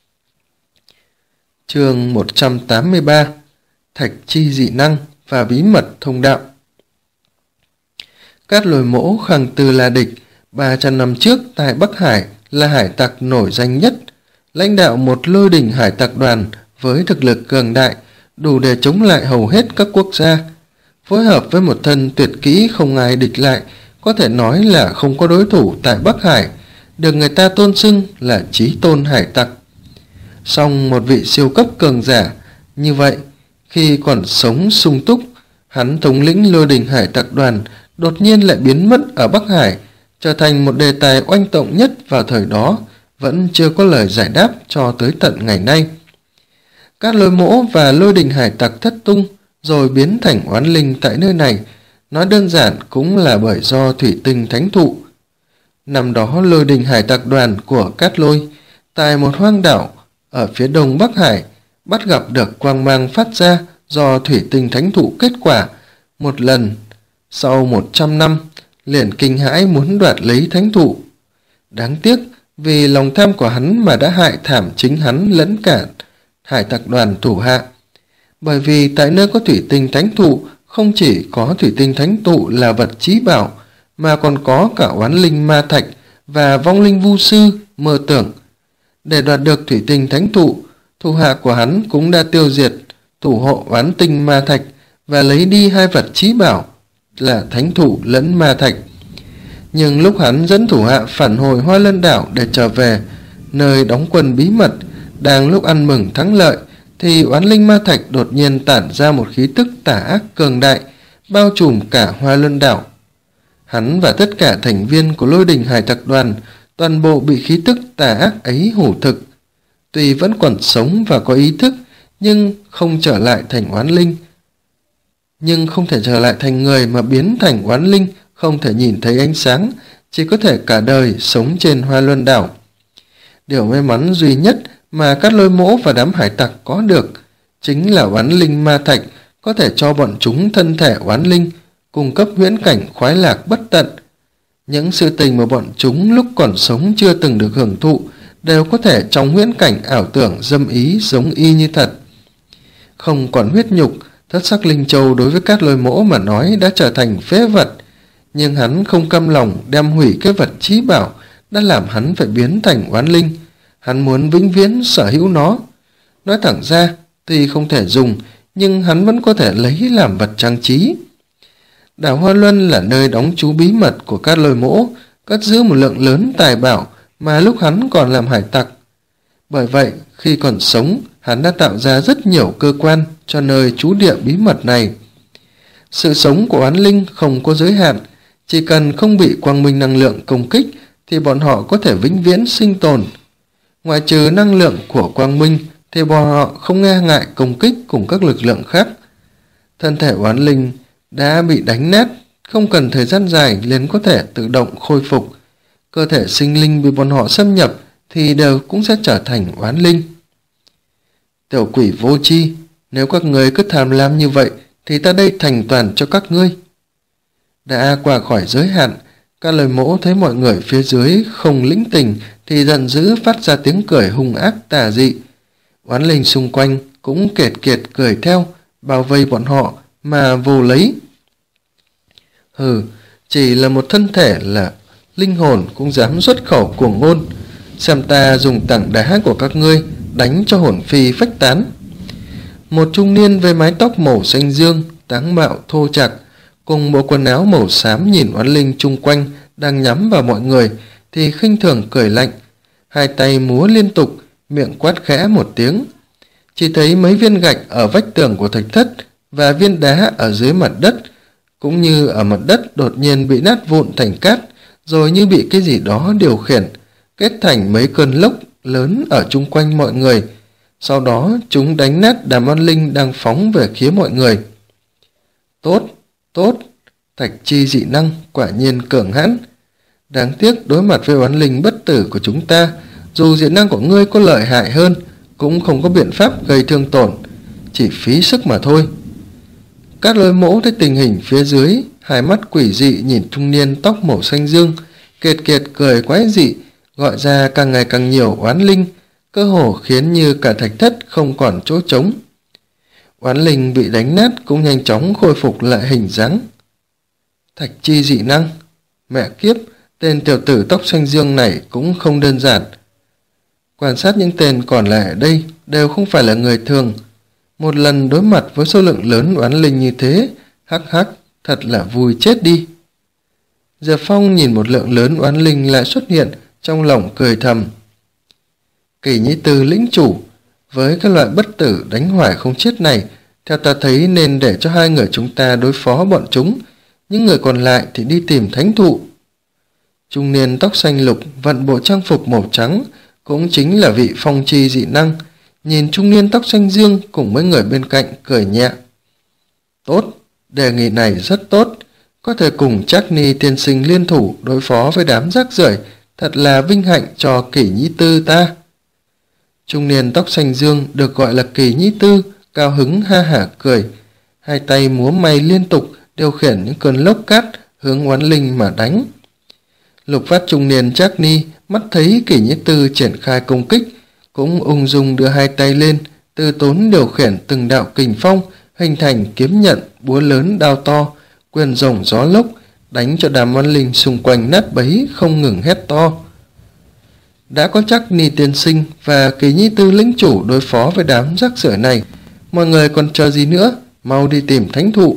Chương một trăm tám mươi ba. Thạch chi dị năng và bí mật thông đạo. Cát Lôi Mỗ khăng từ là địch, ba trăm năm trước tại Bắc Hải là hải tặc nổi danh nhất, lãnh đạo một lôi đình hải tặc đoàn với thực lực cường đại, đủ để chống lại hầu hết các quốc gia. Phối hợp với một thân tuyệt kỹ không ai địch lại, có thể nói là không có đối thủ tại Bắc Hải, được người ta tôn xưng là chí tôn hải tặc. Song một vị siêu cấp cường giả như vậy, khi còn sống sung túc, hắn thống lĩnh lôi đình hải tặc đoàn đột nhiên lại biến mất ở Bắc Hải, trở thành một đề tài oanh động nhất vào thời đó, vẫn chưa có lời giải đáp cho tới tận ngày nay. Cát Lôi Mỗ và lôi đình hải tặc thất tung rồi biến thành oán linh tại nơi này, nói đơn giản cũng là bởi do thủy tinh thánh thụ. Năm đó lôi đình hải tặc đoàn của Cát Lôi tại một hoang đảo ở phía đông Bắc Hải bắt gặp được quang mang phát ra do thủy tinh thánh thụ kết quả một lần. Sau một trăm năm liền kinh hãi muốn đoạt lấy thánh thụ. Đáng tiếc vì lòng tham của hắn mà đã hại thảm chính hắn lẫn cả hải tặc đoàn thủ hạ. Bởi vì tại nơi có thủy tinh thánh thụ không chỉ có thủy tinh thánh thụ là vật chí bảo, mà còn có cả oán linh ma thạch và vong linh vu sư mơ tưởng. Để đoạt được thủy tinh thánh thụ, thủ hạ của hắn cũng đã tiêu diệt thủ hộ oán tinh ma thạch và lấy đi hai vật chí bảo là thánh thụ lẫn ma thạch. Nhưng lúc hắn dẫn thủ hạ phản hồi Hoa Lân đảo để trở về nơi đóng quân bí mật, đang lúc ăn mừng thắng lợi, thì oán linh ma thạch đột nhiên tản ra một khí tức tà ác cường đại, bao trùm cả Hoa Lân đảo. Hắn và tất cả thành viên của lôi đình hải tặc đoàn toàn bộ bị khí tức tà ác ấy hủ thực. Tuy vẫn còn sống và có ý thức, nhưng không trở lại thành oán linh. Nhưng không thể trở lại thành người mà biến thành oán linh, không thể nhìn thấy ánh sáng, chỉ có thể cả đời sống trên Hoa Luân đảo. Điều may mắn duy nhất mà Cát Lôi Mỗ và đám hải tặc có được chính là oán linh ma thạch, có thể cho bọn chúng thân thể oán linh, cung cấp huyễn cảnh khoái lạc bất tận. Những sự tình mà bọn chúng lúc còn sống chưa từng được hưởng thụ đều có thể trong huyễn cảnh ảo tưởng dâm ý giống y như thật. Không còn huyết nhục, thất sắc linh châu đối với Cát Lôi Mỗ mà nói đã trở thành phế vật, nhưng hắn không cam lòng đem hủy cái vật chí bảo đã làm hắn phải biến thành oán linh. Hắn muốn vĩnh viễn sở hữu nó. Nói thẳng ra tuy không thể dùng, nhưng hắn vẫn có thể lấy làm vật trang trí. Đảo Hoa Luân là nơi đóng trú bí mật của Cát Lôi Mỗ, cất giữ một lượng lớn tài bảo mà lúc hắn còn làm hải tặc. Bởi vậy, khi còn sống, hắn đã tạo ra rất nhiều cơ quan cho nơi trú địa bí mật này. Sự sống của oán linh không có giới hạn, chỉ cần không bị quang minh năng lượng công kích thì bọn họ có thể vĩnh viễn sinh tồn. Ngoài trừ năng lượng của quang minh thì bọn họ không e ngại công kích cùng các lực lượng khác. Thân thể oán linh đã bị đánh nát, không cần thời gian dài liền có thể tự động khôi phục. Cơ thể sinh linh bị bọn họ xâm nhập thì đều cũng sẽ trở thành oán linh. Tiểu quỷ vô tri, nếu các người cứ tham lam như vậy thì ta đây thành toàn cho các ngươi. Đã qua khỏi giới hạn, Cát Lôi Mỗ thấy mọi người phía dưới không lĩnh tình thì giận dữ phát ra tiếng cười hung ác tà dị. Oán linh xung quanh cũng kệt kiệt cười theo, bao vây bọn họ mà vồ lấy. Hừ, chỉ là một thân thể là linh hồn cũng dám xuất khẩu cuồng ngôn, xem ta dùng tảng đá của các ngươi đánh cho hồn phi phách tán. Một trung niên với mái tóc màu xanh dương, táng mạo thô chạc, cùng bộ quần áo màu xám nhìn oán linh chung quanh đang nhắm vào mọi người thì khinh thường cười lạnh, hai tay múa liên tục, miệng quát khẽ một tiếng. Chỉ thấy mấy viên gạch ở vách tường của thạch thất và viên đá ở dưới mặt đất cũng như ở mặt đất đột nhiên bị nát vụn thành cát, rồi như bị cái gì đó điều khiển, kết thành mấy cơn lốc lớn ở chung quanh mọi người. Sau đó chúng đánh nát đám oán linh đang phóng về phía mọi người. Tốt, tốt, thạch chi dị năng quả nhiên cường hãn. Đáng tiếc đối mặt với oán linh bất tử của chúng ta, dù dị năng của ngươi có lợi hại hơn, cũng không có biện pháp gây thương tổn, chỉ phí sức mà thôi. Các Lôi Mỗ thấy tình hình phía dưới, hai mắt quỷ dị nhìn trung niên tóc màu xanh dương, kiệt kiệt cười quái dị, gọi ra càng ngày càng nhiều oán linh, cơ hồ khiến như cả thạch thất không còn chỗ trống. Oán linh bị đánh nát cũng nhanh chóng khôi phục lại hình dáng. Thạch chi dị năng, mẹ kiếp, tên tiểu tử tóc xanh dương này cũng không đơn giản. Quan sát những tên còn lại ở đây đều không phải là người thường. Một lần đối mặt với số lượng lớn oán linh như thế, hắc hắc, thật là vui chết đi. Diệp Phong nhìn một lượng lớn oán linh lại xuất hiện, trong lòng cười thầm. Kỳ Nhĩ Tư lĩnh chủ, với các loại bất tử đánh hoài không chết này, theo ta thấy nên để cho hai người chúng ta đối phó bọn chúng, những người còn lại thì đi tìm thánh thụ. Trung niên tóc xanh lục vận bộ trang phục màu trắng, cũng chính là vị phong chi dị năng, nhìn trung niên tóc xanh dương cùng mấy người bên cạnh cười nhẹ. Tốt, đề nghị này rất tốt, có thể cùng Trác Ni tiên sinh liên thủ đối phó với đám rác rưởi, thật là vinh hạnh cho Kỳ Nhĩ Tư ta. Trung niên tóc xanh dương được gọi là Kỳ Nhĩ Tư, cao hứng ha hả cười, hai tay múa may liên tục điều khiển những cơn lốc cát hướng oán linh mà đánh. Lục phát trung niên Trác Ni mắt thấy Kỳ Nhĩ Tư triển khai công kích, cũng ung dung đưa hai tay lên, từ tốn điều khiển từng đạo kình phong, hình thành kiếm nhận, búa lớn, đao to, quyền rồng gió lốc, đánh cho đám oán linh xung quanh nát bấy, không ngừng hét to. Đã có Trác Ni tiên sinh và Kỳ Nhĩ Tư lĩnh chủ đối phó với đám rác rưởi này, mọi người còn chờ gì nữa, mau đi tìm thánh thụ.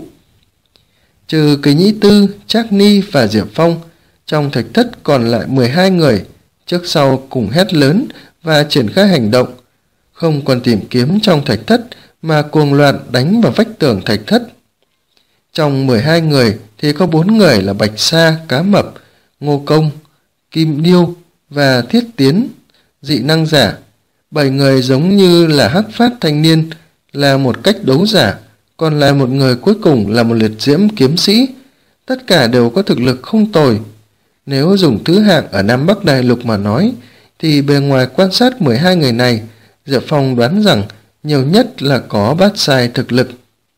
Trừ Kỳ Nhĩ Tư, Trác Ni và Diệp Phong, trong thạch thất còn lại mười hai người, trước sau cùng hét lớn và triển khai hành động, không còn tìm kiếm trong thạch thất mà cuồng loạn đánh vào vách tường thạch thất. Trong mười hai người thì có bốn người là Bạch Sa, Cá Mập, Ngô Công, Kim Điêu và Thiết Tiến, dị năng giả. Bảy người giống như là Hắc Phát thanh niên, là một cách đấu giả, còn lại một người cuối cùng là một liệt diễm kiếm sĩ. Tất cả đều có thực lực không tồi. Nếu dùng thứ hạng ở Nam Bắc Đại Lục mà nói, thì bề ngoài quan sát mười hai người này, Diệp Phong đoán rằng nhiều nhất là có bát sai thực lực.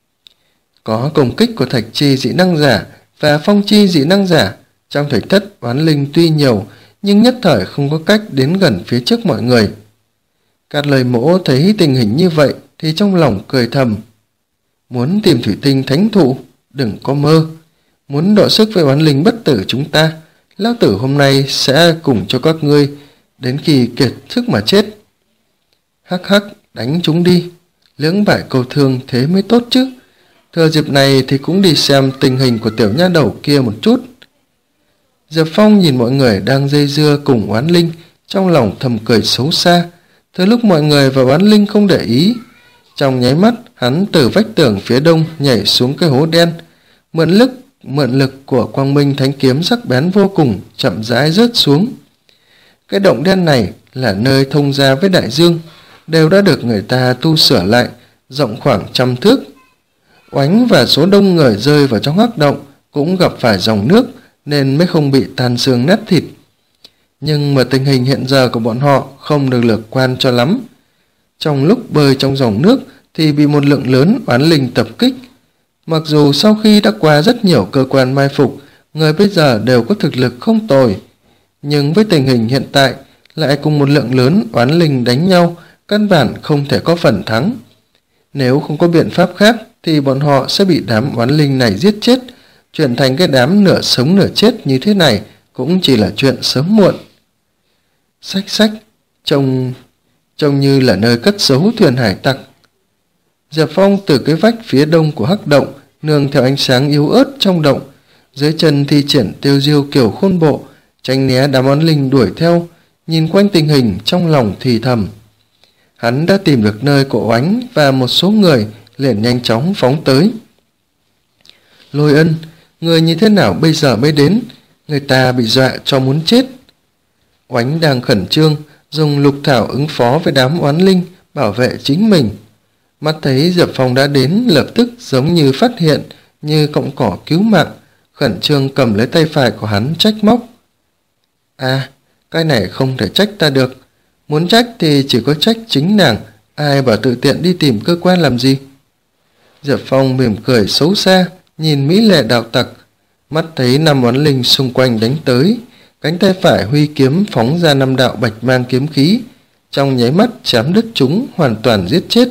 Có công kích của thạch chi dị năng giả và phong chi dị năng giả, trong thạch thất oán linh tuy nhiều, nhưng nhất thời không có cách đến gần phía trước mọi người. Cát Lời Mỗ thấy tình hình như vậy thì trong lòng cười thầm. Muốn tìm thủy tinh thánh thụ, đừng có mơ. Muốn đọ sức với oán linh bất tử chúng ta, lão tử hôm nay sẽ cùng cho các ngươi đến khi kiệt sức mà chết. Hắc hắc, đánh chúng đi, lưỡng bại câu thương thế mới tốt chứ. Thừa dịp này thì cũng đi xem tình hình của tiểu nha đầu kia một chút. Diệp Phong nhìn mọi người đang dây dưa cùng oán linh, trong lòng thầm cười xấu xa. Tới lúc mọi người và oán linh không để ý, trong nháy mắt hắn từ vách tường phía đông nhảy xuống cái hố đen, mượn lực mượn lực của quang minh thánh kiếm sắc bén vô cùng, chậm rãi rớt xuống. Cái động đen này là nơi thông ra với đại dương, đều đã được người ta tu sửa lại, rộng khoảng trăm thước. Oánh và số đông người rơi vào trong hắc động cũng gặp phải dòng nước, nên mới không bị tan xương nát thịt. Nhưng mà tình hình hiện giờ của bọn họ không được lạc quan cho lắm. Trong lúc bơi trong dòng nước thì bị một lượng lớn oán linh tập kích. Mặc dù sau khi đã qua rất nhiều cơ quan mai phục, người bây giờ đều có thực lực không tồi, nhưng với tình hình hiện tại lại cùng một lượng lớn oán linh đánh nhau, căn bản không thể có phần thắng. Nếu không có biện pháp khác thì bọn họ sẽ bị đám oán linh này giết chết, chuyển thành cái đám nửa sống nửa chết như thế này cũng chỉ là chuyện sớm muộn. Xách xách, trông trông như là nơi cất giấu thuyền hải tặc. Diệp Phong từ cái vách phía đông của hắc động, nương theo ánh sáng yếu ớt trong động, dưới chân thi triển tiêu diêu kiểu khôn bộ, tránh né đám oán linh đuổi theo, nhìn quanh tình hình trong lòng thì thầm. Hắn đã tìm được nơi của Oánh và một số người liền nhanh chóng phóng tới. Lôi Ân, người như thế nào bây giờ mới đến? Người ta bị dọa cho muốn chết. Oánh đang khẩn trương dùng lục thảo ứng phó với đám oán linh, bảo vệ chính mình. Mắt thấy Diệp Phong đã đến, lập tức giống như phát hiện, như cọng cỏ cứu mạng, khẩn trương cầm lấy tay phải của hắn trách móc. À, cái này không thể trách ta được. Muốn trách thì chỉ có trách chính nàng, ai bảo tự tiện đi tìm cơ quan làm gì. Diệp Phong mỉm cười xấu xa, nhìn mỹ lệ đạo tặc. Mắt thấy năm oán linh xung quanh đánh tới, cánh tay phải huy kiếm phóng ra năm đạo bạch mang kiếm khí, trong nháy mắt chém đứt chúng, hoàn toàn giết chết.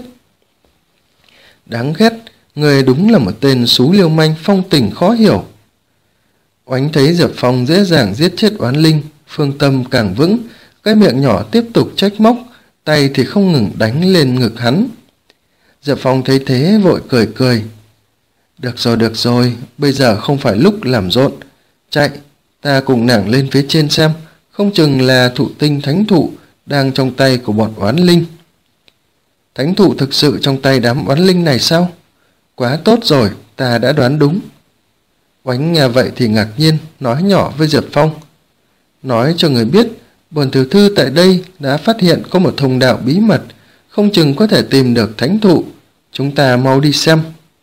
Đáng ghét, người đúng là một tên xú liêu manh phong tình khó hiểu. Oánh thấy Diệp Phong dễ dàng giết chết oán linh, phương tâm càng vững, cái miệng nhỏ tiếp tục trách móc, tay thì không ngừng đánh lên ngực hắn. Diệp Phong thấy thế vội cười cười. Được rồi, được rồi, bây giờ không phải lúc làm rộn. Chạy, ta cùng nàng lên phía trên xem, không chừng là thụ tinh thánh thụ đang trong tay của bọn oán linh. Thánh thụ thực sự trong tay đám oán linh này sao? Quá tốt rồi, ta đã đoán đúng. Oánh nghe vậy thì ngạc nhiên, nói nhỏ với Diệp Phong. Nói cho người biết, bổn tiểu thư tại đây đã phát hiện có một thông đạo bí mật, không chừng có thể tìm được thánh thụ. Chúng ta mau đi xem.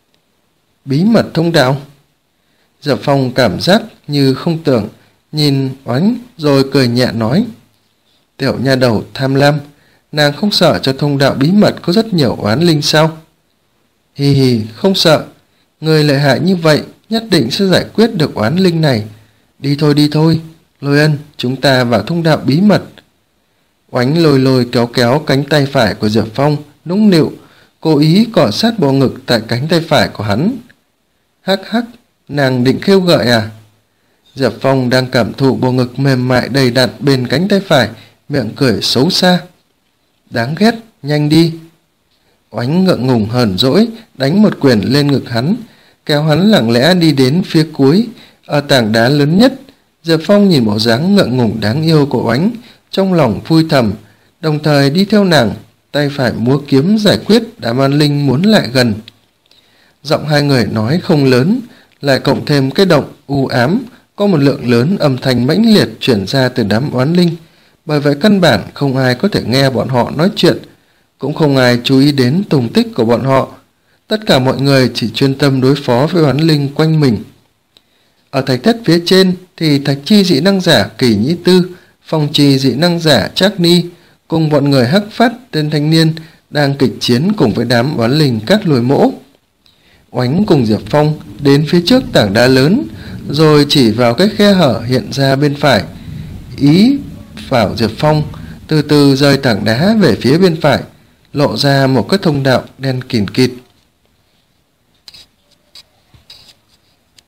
Bí mật thông đạo? Diệp Phong cảm giác như không tưởng, nhìn Oánh rồi cười nhẹ nói. Tiểu nha đầu tham lam, nàng không sợ cho thông đạo bí mật có rất nhiều oán linh sao? Hì hì, không sợ. Người lợi hại như vậy nhất định sẽ giải quyết được oán linh này. Đi thôi, đi thôi. Lôi Ân, chúng ta vào thông đạo bí mật. Oánh lôi lôi kéo kéo cánh tay phải của Diệp Phong, nũng nịu, cố ý cọ sát bộ ngực tại cánh tay phải của hắn. Hắc hắc, nàng định khêu gợi à? Diệp Phong đang cảm thụ bộ ngực mềm mại đầy đặn bên cánh tay phải, miệng cười xấu xa. Đáng ghét, nhanh đi. Oánh ngượng ngùng hờn dỗi, đánh một quyền lên ngực hắn, kéo hắn lặng lẽ đi đến phía cuối, ở tảng đá lớn nhất. Diệp Phong nhìn bộ dáng ngượng ngùng đáng yêu của Oánh, trong lòng vui thầm, đồng thời đi theo nàng, tay phải múa kiếm giải quyết đám oán linh muốn lại gần. Giọng hai người nói không lớn, lại cộng thêm cái động u ám, có một lượng lớn âm thanh mãnh liệt chuyển ra từ đám oán linh, bởi vậy căn bản không ai có thể nghe bọn họ nói chuyện, cũng không ai chú ý đến tung tích của bọn họ. Tất cả mọi người chỉ chuyên tâm đối phó với oán linh quanh mình. Ở thạch thất phía trên thì thạch chi dị năng giả Kỳ Nhĩ Tư, phong trì dị năng giả Trác Ni cùng bọn người Hắc Phát tên thanh niên đang kịch chiến cùng với đám oán linh Cát Lôi Mỗ. Oánh cùng Diệp Phong đến phía trước tảng đá lớn, rồi chỉ vào cái khe hở hiện ra bên phải, ý bảo Diệp Phong từ từ rời tảng đá về phía bên phải, lộ ra một cái thông đạo đen kìn kịt.